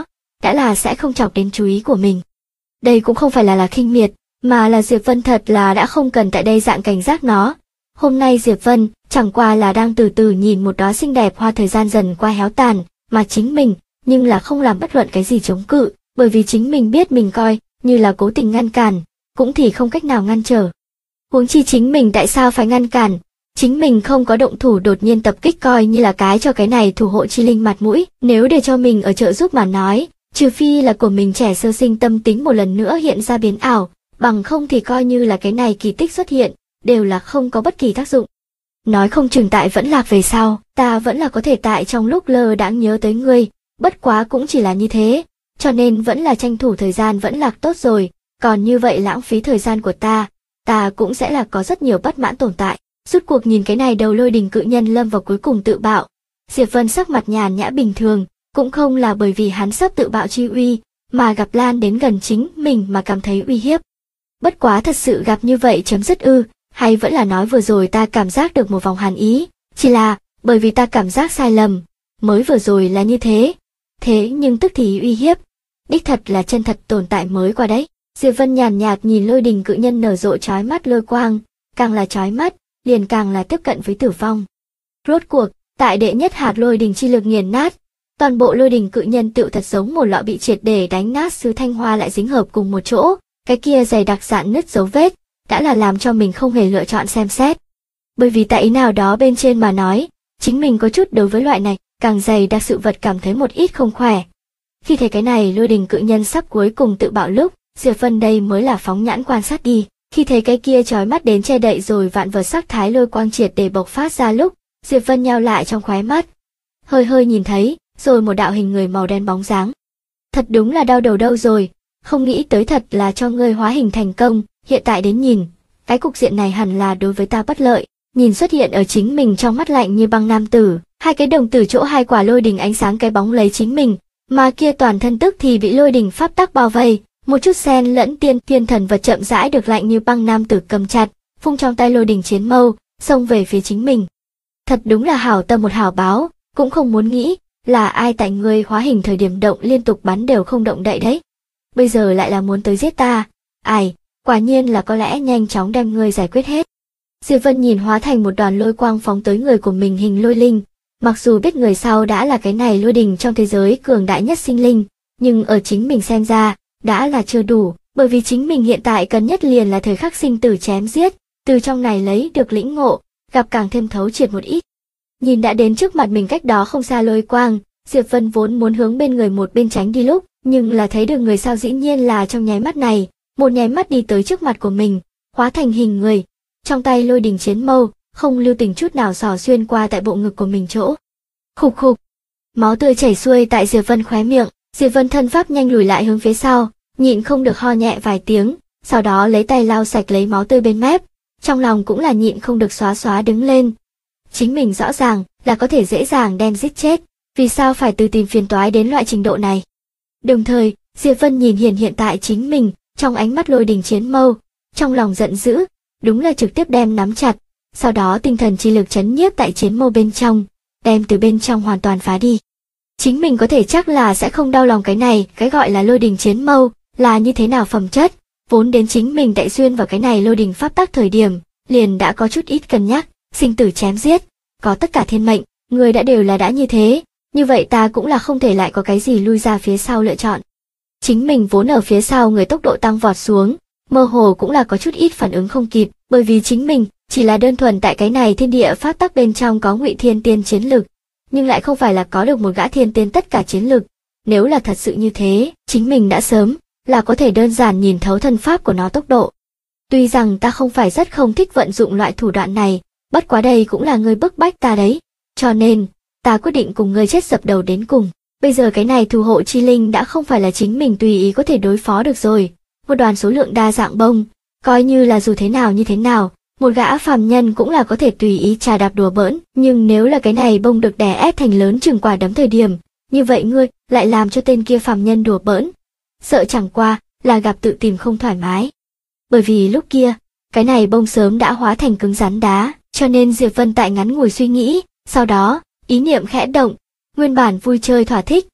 đã là sẽ không chọc đến chú ý của mình. Đây cũng không phải là khinh miệt, mà là Diệp Vân thật là đã không cần tại đây dạng cảnh giác nó. Hôm nay Diệp Vân chẳng qua là đang từ từ nhìn một đóa xinh đẹp hoa thời gian dần qua héo tàn, mà chính mình nhưng là không làm bất luận cái gì chống cự, bởi vì chính mình biết mình coi như là cố tình ngăn cản, cũng thì không cách nào ngăn trở. Huống chi chính mình tại sao phải ngăn cản? Chính mình không có động thủ đột nhiên tập kích coi như là cái cho cái này thủ hộ chi linh mặt mũi, nếu để cho mình ở trợ giúp mà nói, trừ phi là của mình trẻ sơ sinh tâm tính một lần nữa hiện ra biến ảo, bằng không thì coi như là cái này kỳ tích xuất hiện, đều là không có bất kỳ tác dụng. Nói không chừng tại vẫn lạc về sau, ta vẫn là có thể tại trong lúc lơ đãng nhớ tới ngươi, bất quá cũng chỉ là như thế, cho nên vẫn là tranh thủ thời gian vẫn lạc tốt rồi, còn như vậy lãng phí thời gian của ta cũng sẽ là có rất nhiều bất mãn tồn tại. Rút cuộc nhìn cái này đầu lôi đình cự nhân lâm vào cuối cùng tự bạo, Diệp Vân sắc mặt nhàn nhã bình thường, cũng không là bởi vì hắn sắp tự bạo chi uy, mà gặp lan đến gần chính mình mà cảm thấy uy hiếp. Bất quá thật sự gặp như vậy chấm dứt ư, hay vẫn là nói vừa rồi ta cảm giác được một vòng hàn ý, chỉ là bởi vì ta cảm giác sai lầm, mới vừa rồi là như thế. Thế nhưng tức thì uy hiếp, đích thật là chân thật tồn tại mới qua đấy. Diệp Vân nhàn nhạt nhìn lôi đình cự nhân nở rộ chói mắt lôi quang, càng là chói mắt, liền càng là tiếp cận với tử vong. Rốt cuộc, tại đệ nhất hạt lôi đình chi lực nghiền nát, toàn bộ lôi đình cự nhân tựu thật giống một lọ bị triệt để đánh nát sứ thanh hoa lại dính hợp cùng một chỗ, cái kia dày đặc dạn nứt dấu vết, đã là làm cho mình không hề lựa chọn xem xét. Bởi vì tại ý nào đó bên trên mà nói, chính mình có chút đối với loại này, càng dày đặc sự vật cảm thấy một ít không khỏe. Khi thấy cái này lôi đình cự nhân sắp cuối cùng tự bạo lúc, Diệp Vân đây mới là phóng nhãn quan sát đi. Khi thấy cái kia chói mắt đến che đậy rồi vạn vật sắc thái lôi quang triệt để bộc phát ra lúc, Diệp Vân nheo lại trong khóe mắt. Hơi hơi nhìn thấy, rồi một đạo hình người màu đen bóng dáng. Thật đúng là đau đầu đâu rồi, không nghĩ tới thật là cho ngươi hóa hình thành công, hiện tại đến nhìn, cái cục diện này hẳn là đối với ta bất lợi. Nhìn xuất hiện ở chính mình trong mắt lạnh như băng nam tử, hai cái đồng tử chỗ hai quả lôi đình ánh sáng cái bóng lấy chính mình, mà kia toàn thân tức thì bị lôi đình pháp tắc bao vây. Một chút xen lẫn thiên thần vật chậm rãi được lạnh như băng nam tử cầm chặt, phung trong tay lôi đình chiến mâu, xông về phía chính mình. Thật đúng là hảo tâm một hảo báo, cũng không muốn nghĩ, là ai tại ngươi hóa hình thời điểm động liên tục bắn đều không động đậy đấy. Bây giờ lại là muốn tới giết ta, ai, quả nhiên là có lẽ nhanh chóng đem ngươi giải quyết hết. Diệp Vân nhìn hóa thành một đoàn lôi quang phóng tới người của mình hình lôi linh, mặc dù biết người sau đã là cái này lôi đình trong thế giới cường đại nhất sinh linh, nhưng ở chính mình xem ra, đã là chưa đủ, bởi vì chính mình hiện tại cần nhất liền là thời khắc sinh tử chém giết, từ trong này lấy được lĩnh ngộ, gặp càng thêm thấu triệt một ít. Nhìn đã đến trước mặt mình cách đó không xa lôi quang, Diệp Vân vốn muốn hướng bên người một bên tránh đi lúc, nhưng là thấy được người sau dĩ nhiên là trong nháy mắt này, một nháy mắt đi tới trước mặt của mình, hóa thành hình người, trong tay lôi đình chiến mâu, không lưu tình chút nào xỏ xuyên qua tại bộ ngực của mình chỗ. Khục khục, máu tươi chảy xuôi tại Diệp Vân khóe miệng. Diệp Vân thân pháp nhanh lùi lại hướng phía sau, nhịn không được ho nhẹ vài tiếng, sau đó lấy tay lau sạch lấy máu tươi bên mép, trong lòng cũng là nhịn không được xóa xóa đứng lên. Chính mình rõ ràng là có thể dễ dàng đem giết chết, vì sao phải từ tìm phiền toái đến loại trình độ này. Đồng thời, Diệp Vân nhìn hiện tại chính mình, trong ánh mắt lôi đình chiến mâu, trong lòng giận dữ, đúng là trực tiếp đem nắm chặt, sau đó tinh thần chi lực chấn nhiếp tại chiến mâu bên trong, đem từ bên trong hoàn toàn phá đi. Chính mình có thể chắc là sẽ không đau lòng cái này, cái gọi là lôi đình chiến mâu, là như thế nào phẩm chất, vốn đến chính mình đại duyên vào cái này lôi đình pháp tắc thời điểm, liền đã có chút ít cân nhắc, sinh tử chém giết, có tất cả thiên mệnh, người đã đều là đã như thế, như vậy ta cũng là không thể lại có cái gì lui ra phía sau lựa chọn. Chính mình vốn ở phía sau người tốc độ tăng vọt xuống, mơ hồ cũng là có chút ít phản ứng không kịp, bởi vì chính mình chỉ là đơn thuần tại cái này thiên địa pháp tắc bên trong có Ngụy Thiên Tiên chiến lực, nhưng lại không phải là có được một gã thiên tiên tất cả chiến lực. Nếu là thật sự như thế, chính mình đã sớm là có thể đơn giản nhìn thấu thân pháp của nó tốc độ. Tuy rằng ta không phải rất không thích vận dụng loại thủ đoạn này, bất quá đây cũng là ngươi bức bách ta đấy, cho nên ta quyết định cùng ngươi chết dập đầu đến cùng. Bây giờ cái này thủ hộ chi linh đã không phải là chính mình tùy ý có thể đối phó được rồi, một đoàn số lượng đa dạng bông, coi như là dù thế nào như thế nào, một gã phàm nhân cũng là có thể tùy ý trà đạp đùa bỡn, nhưng nếu là cái này bông được đè ép thành lớn chừng quả đấm thời điểm, như vậy ngươi lại làm cho tên kia phàm nhân đùa bỡn, sợ chẳng qua là gặp tự tìm không thoải mái. Bởi vì lúc kia, cái này bông sớm đã hóa thành cứng rắn đá, cho nên Diệp Vân tại ngắn ngủi suy nghĩ, sau đó, ý niệm khẽ động, nguyên bản vui chơi thỏa thích,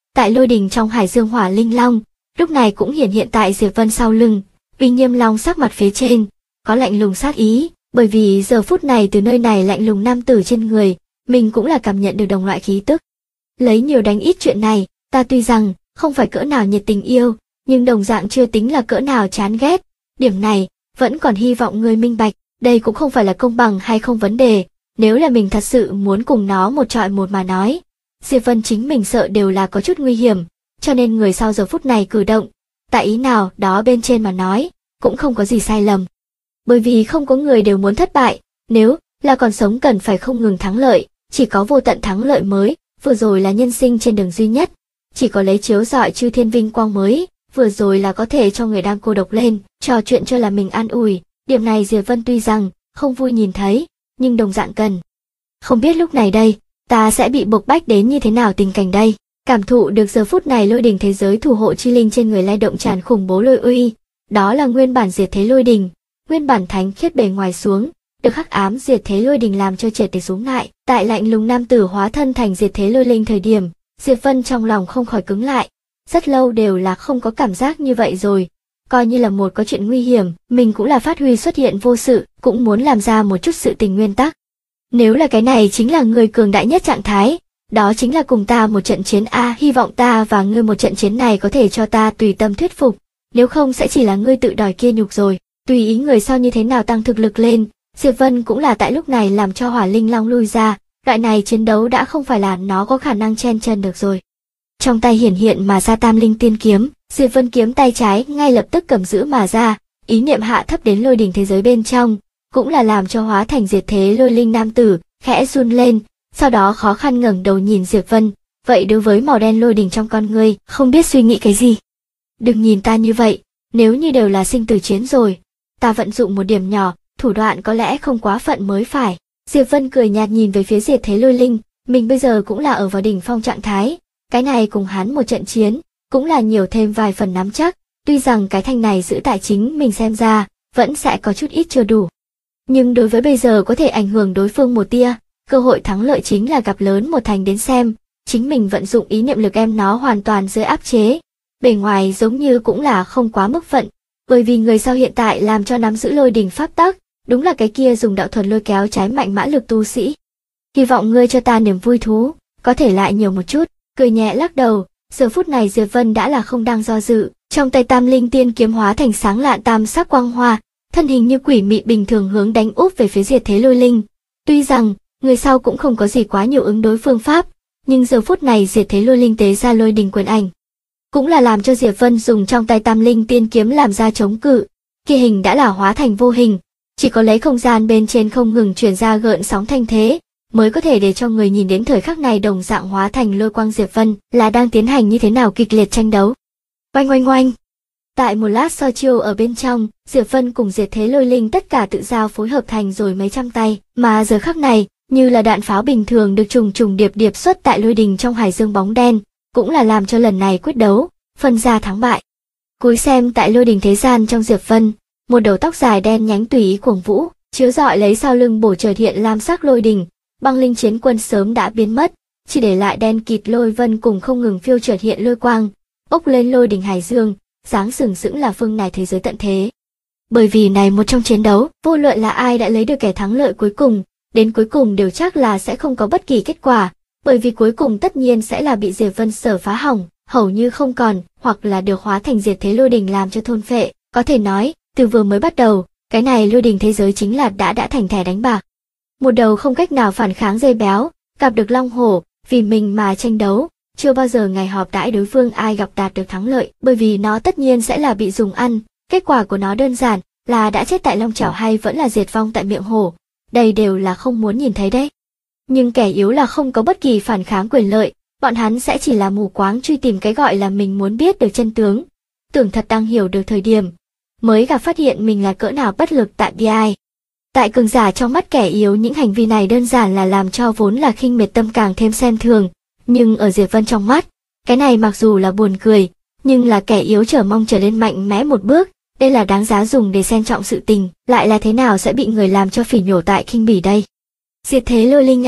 tại lôi đình trong hải dương hỏa linh long, lúc này cũng hiển hiện tại Diệp Vân sau lưng, uy nghiêm long sắc mặt phía trên, có lạnh lùng sát ý, bởi vì giờ phút này từ nơi này lạnh lùng nam tử trên người, mình cũng là cảm nhận được đồng loại khí tức. Lấy nhiều đánh ít chuyện này, ta tuy rằng không phải cỡ nào nhiệt tình yêu, nhưng đồng dạng chưa tính là cỡ nào chán ghét, điểm này vẫn còn hy vọng ngươi minh bạch, đây cũng không phải là công bằng hay không vấn đề, nếu là mình thật sự muốn cùng nó một trọi một mà nói. Diệp Vân chính mình sợ đều là có chút nguy hiểm, cho nên người sau giờ phút này cử động, tại ý nào đó bên trên mà nói, cũng không có gì sai lầm. Bởi vì không có người đều muốn thất bại, nếu là còn sống cần phải không ngừng thắng lợi, chỉ có vô tận thắng lợi mới, vừa rồi là nhân sinh trên đường duy nhất, chỉ có lấy chiếu rọi chư thiên vinh quang mới, vừa rồi là có thể cho người đang cô độc lên, trò chuyện cho là mình an ủi, điểm này Diệp Vân tuy rằng không vui nhìn thấy, nhưng đồng dạng cần. Không biết lúc này đây, ta sẽ bị buộc bách đến như thế nào tình cảnh đây, cảm thụ được giờ phút này lôi đình thế giới thủ hộ chi linh trên người lay động tràn khủng bố lôi uy, đó là nguyên bản diệt thế lôi đình, nguyên bản thánh khiết bề ngoài xuống, được hắc ám diệt thế lôi đình làm cho triệt để xuống lại, tại lạnh lùng nam tử hóa thân thành diệt thế lôi linh thời điểm, Diệp Vân trong lòng không khỏi cứng lại, rất lâu đều là không có cảm giác như vậy rồi, coi như là một có chuyện nguy hiểm, mình cũng là phát huy xuất hiện vô sự, cũng muốn làm ra một chút sự tình nguyên tắc. Nếu là cái này chính là người cường đại nhất trạng thái, đó chính là cùng ta một trận chiến a, hy vọng ta và ngươi một trận chiến này có thể cho ta tùy tâm thuyết phục, nếu không sẽ chỉ là ngươi tự đòi kia nhục rồi. Tùy ý người sau như thế nào tăng thực lực lên, Diệp Vân cũng là tại lúc này làm cho hỏa linh long lui ra, loại này chiến đấu đã không phải là nó có khả năng chen chân được rồi. Trong tay hiển hiện mà ra tam linh tiên kiếm, Diệp Vân kiếm tay trái ngay lập tức cầm giữ mà ra, ý niệm hạ thấp đến lôi đỉnh thế giới bên trong, cũng là làm cho hóa thành diệt thế lôi linh nam tử, khẽ run lên, sau đó khó khăn ngẩng đầu nhìn Diệp Vân, vậy đối với màu đen lôi đỉnh trong con ngươi, không biết suy nghĩ cái gì. Đừng nhìn ta như vậy, nếu như đều là sinh tử chiến rồi, ta vận dụng một điểm nhỏ, thủ đoạn có lẽ không quá phận mới phải. Diệp Vân cười nhạt nhìn về phía diệt thế lôi linh, mình bây giờ cũng là ở vào đỉnh phong trạng thái, cái này cùng hắn một trận chiến, cũng là nhiều thêm vài phần nắm chắc, tuy rằng cái thanh này giữ tại chính mình xem ra, vẫn sẽ có chút ít chưa đủ. Nhưng đối với bây giờ có thể ảnh hưởng đối phương một tia, cơ hội thắng lợi chính là gặp lớn một thành đến xem, chính mình vận dụng ý niệm lực em nó hoàn toàn dưới áp chế. Bề ngoài giống như cũng là không quá mức phận, bởi vì người sau hiện tại làm cho nắm giữ lôi đỉnh pháp tắc, đúng là cái kia dùng đạo thuật lôi kéo trái mạnh mã lực tu sĩ. Hy vọng ngươi cho ta niềm vui thú, có thể lại nhiều một chút, cười nhẹ lắc đầu, giờ phút này Diệp Vân đã là không đang do dự, trong tay tam linh tiên kiếm hóa thành sáng lạn tam sắc quang hoa, thân hình như quỷ mị bình thường hướng đánh úp về phía diệt thế lôi linh. Tuy rằng, người sau cũng không có gì quá nhiều ứng đối phương pháp, nhưng giờ phút này diệt thế lôi linh tế ra lôi đình quyền ảnh, cũng là làm cho Diệp Vân dùng trong tay tam linh tiên kiếm làm ra chống cự, kia hình đã là hóa thành vô hình, chỉ có lấy không gian bên trên không ngừng chuyển ra gợn sóng thanh thế, mới có thể để cho người nhìn đến thời khắc này đồng dạng hóa thành lôi quang Diệp Vân là đang tiến hành như thế nào kịch liệt tranh đấu. Oanh oanh oanh. Tại một lát so chiêu ở bên trong, Diệp Vân cùng diệt thế lôi linh tất cả tự giao phối hợp thành rồi mấy trăm tay, mà giờ khắc này, như là đạn pháo bình thường được trùng trùng điệp điệp xuất tại lôi đình trong hải dương bóng đen, cũng là làm cho lần này quyết đấu, phân ra thắng bại. Cúi xem tại lôi đình thế gian trong Diệp Vân, một đầu tóc dài đen nhánh tùy ý cuồng vũ, chiếu rọi lấy sau lưng bổ trời hiện lam sắc lôi đình, băng linh chiến quân sớm đã biến mất, chỉ để lại đen kịt lôi vân cùng không ngừng phiêu chợt hiện lôi quang, ốc lên lôi đình hải dương, dáng sừng sững là phương này thế giới tận thế. Bởi vì này một trong chiến đấu, vô luận là ai đã lấy được kẻ thắng lợi cuối cùng, đến cuối cùng đều chắc là sẽ không có bất kỳ kết quả, bởi vì cuối cùng tất nhiên sẽ là bị Diệp Vân sở phá hỏng, hầu như không còn, hoặc là được hóa thành diệt thế lôi đình làm cho thôn phệ, có thể nói, từ vừa mới bắt đầu, cái này lôi đình thế giới chính là đã thành thẻ đánh bạc. Một đầu không cách nào phản kháng dây béo, gặp được long hổ, vì mình mà tranh đấu, chưa bao giờ ngày họp đãi đối phương ai gặp đạt được thắng lợi, bởi vì nó tất nhiên sẽ là bị dùng ăn, kết quả của nó đơn giản là đã chết tại long chảo hay vẫn là diệt vong tại miệng hổ, đây đều là không muốn nhìn thấy đấy. Nhưng kẻ yếu là không có bất kỳ phản kháng quyền lợi, bọn hắn sẽ chỉ là mù quáng truy tìm cái gọi là mình muốn biết được chân tướng, tưởng thật đang hiểu được thời điểm, mới gặp phát hiện mình là cỡ nào bất lực tại bi ai. Tại cường giả trong mắt kẻ yếu những hành vi này đơn giản là làm cho vốn là khinh miệt tâm càng thêm xem thường, nhưng ở Diệp Vân trong mắt, cái này mặc dù là buồn cười, nhưng là kẻ yếu trở mong trở lên mạnh mẽ một bước, đây là đáng giá dùng để xem trọng sự tình, lại là thế nào sẽ bị người làm cho phỉ nhổ tại khinh bỉ đây. Diệt thế lôi linh a,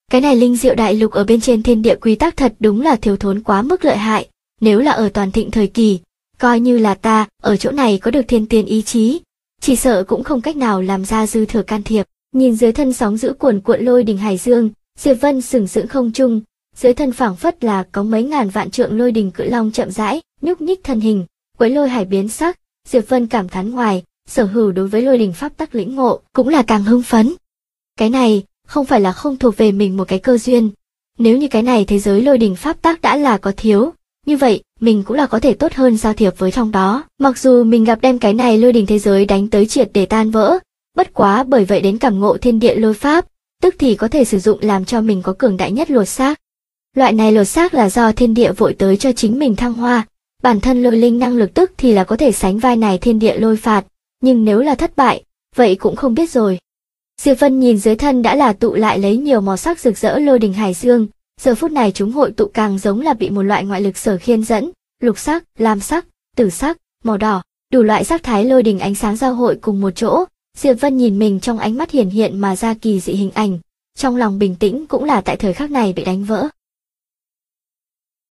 Cái này linh diệu đại lục ở bên trên thiên địa quy tắc thật đúng là thiếu thốn quá mức lợi hại, nếu là ở toàn thịnh thời kỳ, coi như là ta ở chỗ này có được thiên tiên ý chí, chỉ sợ cũng không cách nào làm ra dư thừa can thiệp. Nhìn dưới thân sóng dữ cuồn cuộn lôi đình hải dương, Diệp Vân sừng sững không trung, dưới thân phảng phất là có mấy ngàn vạn trượng lôi đình cự long chậm rãi nhúc nhích thân hình, quấy lôi hải biến sắc. Diệp Vân cảm thán ngoài, sở hữu đối với lôi đình pháp tắc lĩnh ngộ cũng là càng hưng phấn. Cái này không phải là không thuộc về mình một cái cơ duyên, nếu như cái này thế giới lôi đình pháp tắc đã là có thiếu, như vậy mình cũng là có thể tốt hơn giao thiệp với trong đó. Mặc dù mình gặp đem cái này lôi đình thế giới đánh tới triệt để tan vỡ, bất quá bởi vậy đến cảm ngộ thiên địa lôi pháp, tức thì có thể sử dụng làm cho mình có cường đại nhất lột xác. Loại này lột xác là do thiên địa vội tới cho chính mình thăng hoa, bản thân lôi linh năng lực tức thì là có thể sánh vai này thiên địa lôi phạt, nhưng nếu là thất bại, vậy cũng không biết rồi. Diệp Vân nhìn dưới thân đã là tụ lại lấy nhiều màu sắc rực rỡ lôi đình hải dương, giờ phút này chúng hội tụ càng giống là bị một loại ngoại lực sở khiên dẫn, lục sắc, lam sắc, tử sắc, màu đỏ, đủ loại sắc thái lôi đình ánh sáng giao hội cùng một chỗ. Diệp Vân nhìn mình trong ánh mắt hiển hiện mà ra kỳ dị hình ảnh, trong lòng bình tĩnh cũng là tại thời khắc này bị đánh vỡ.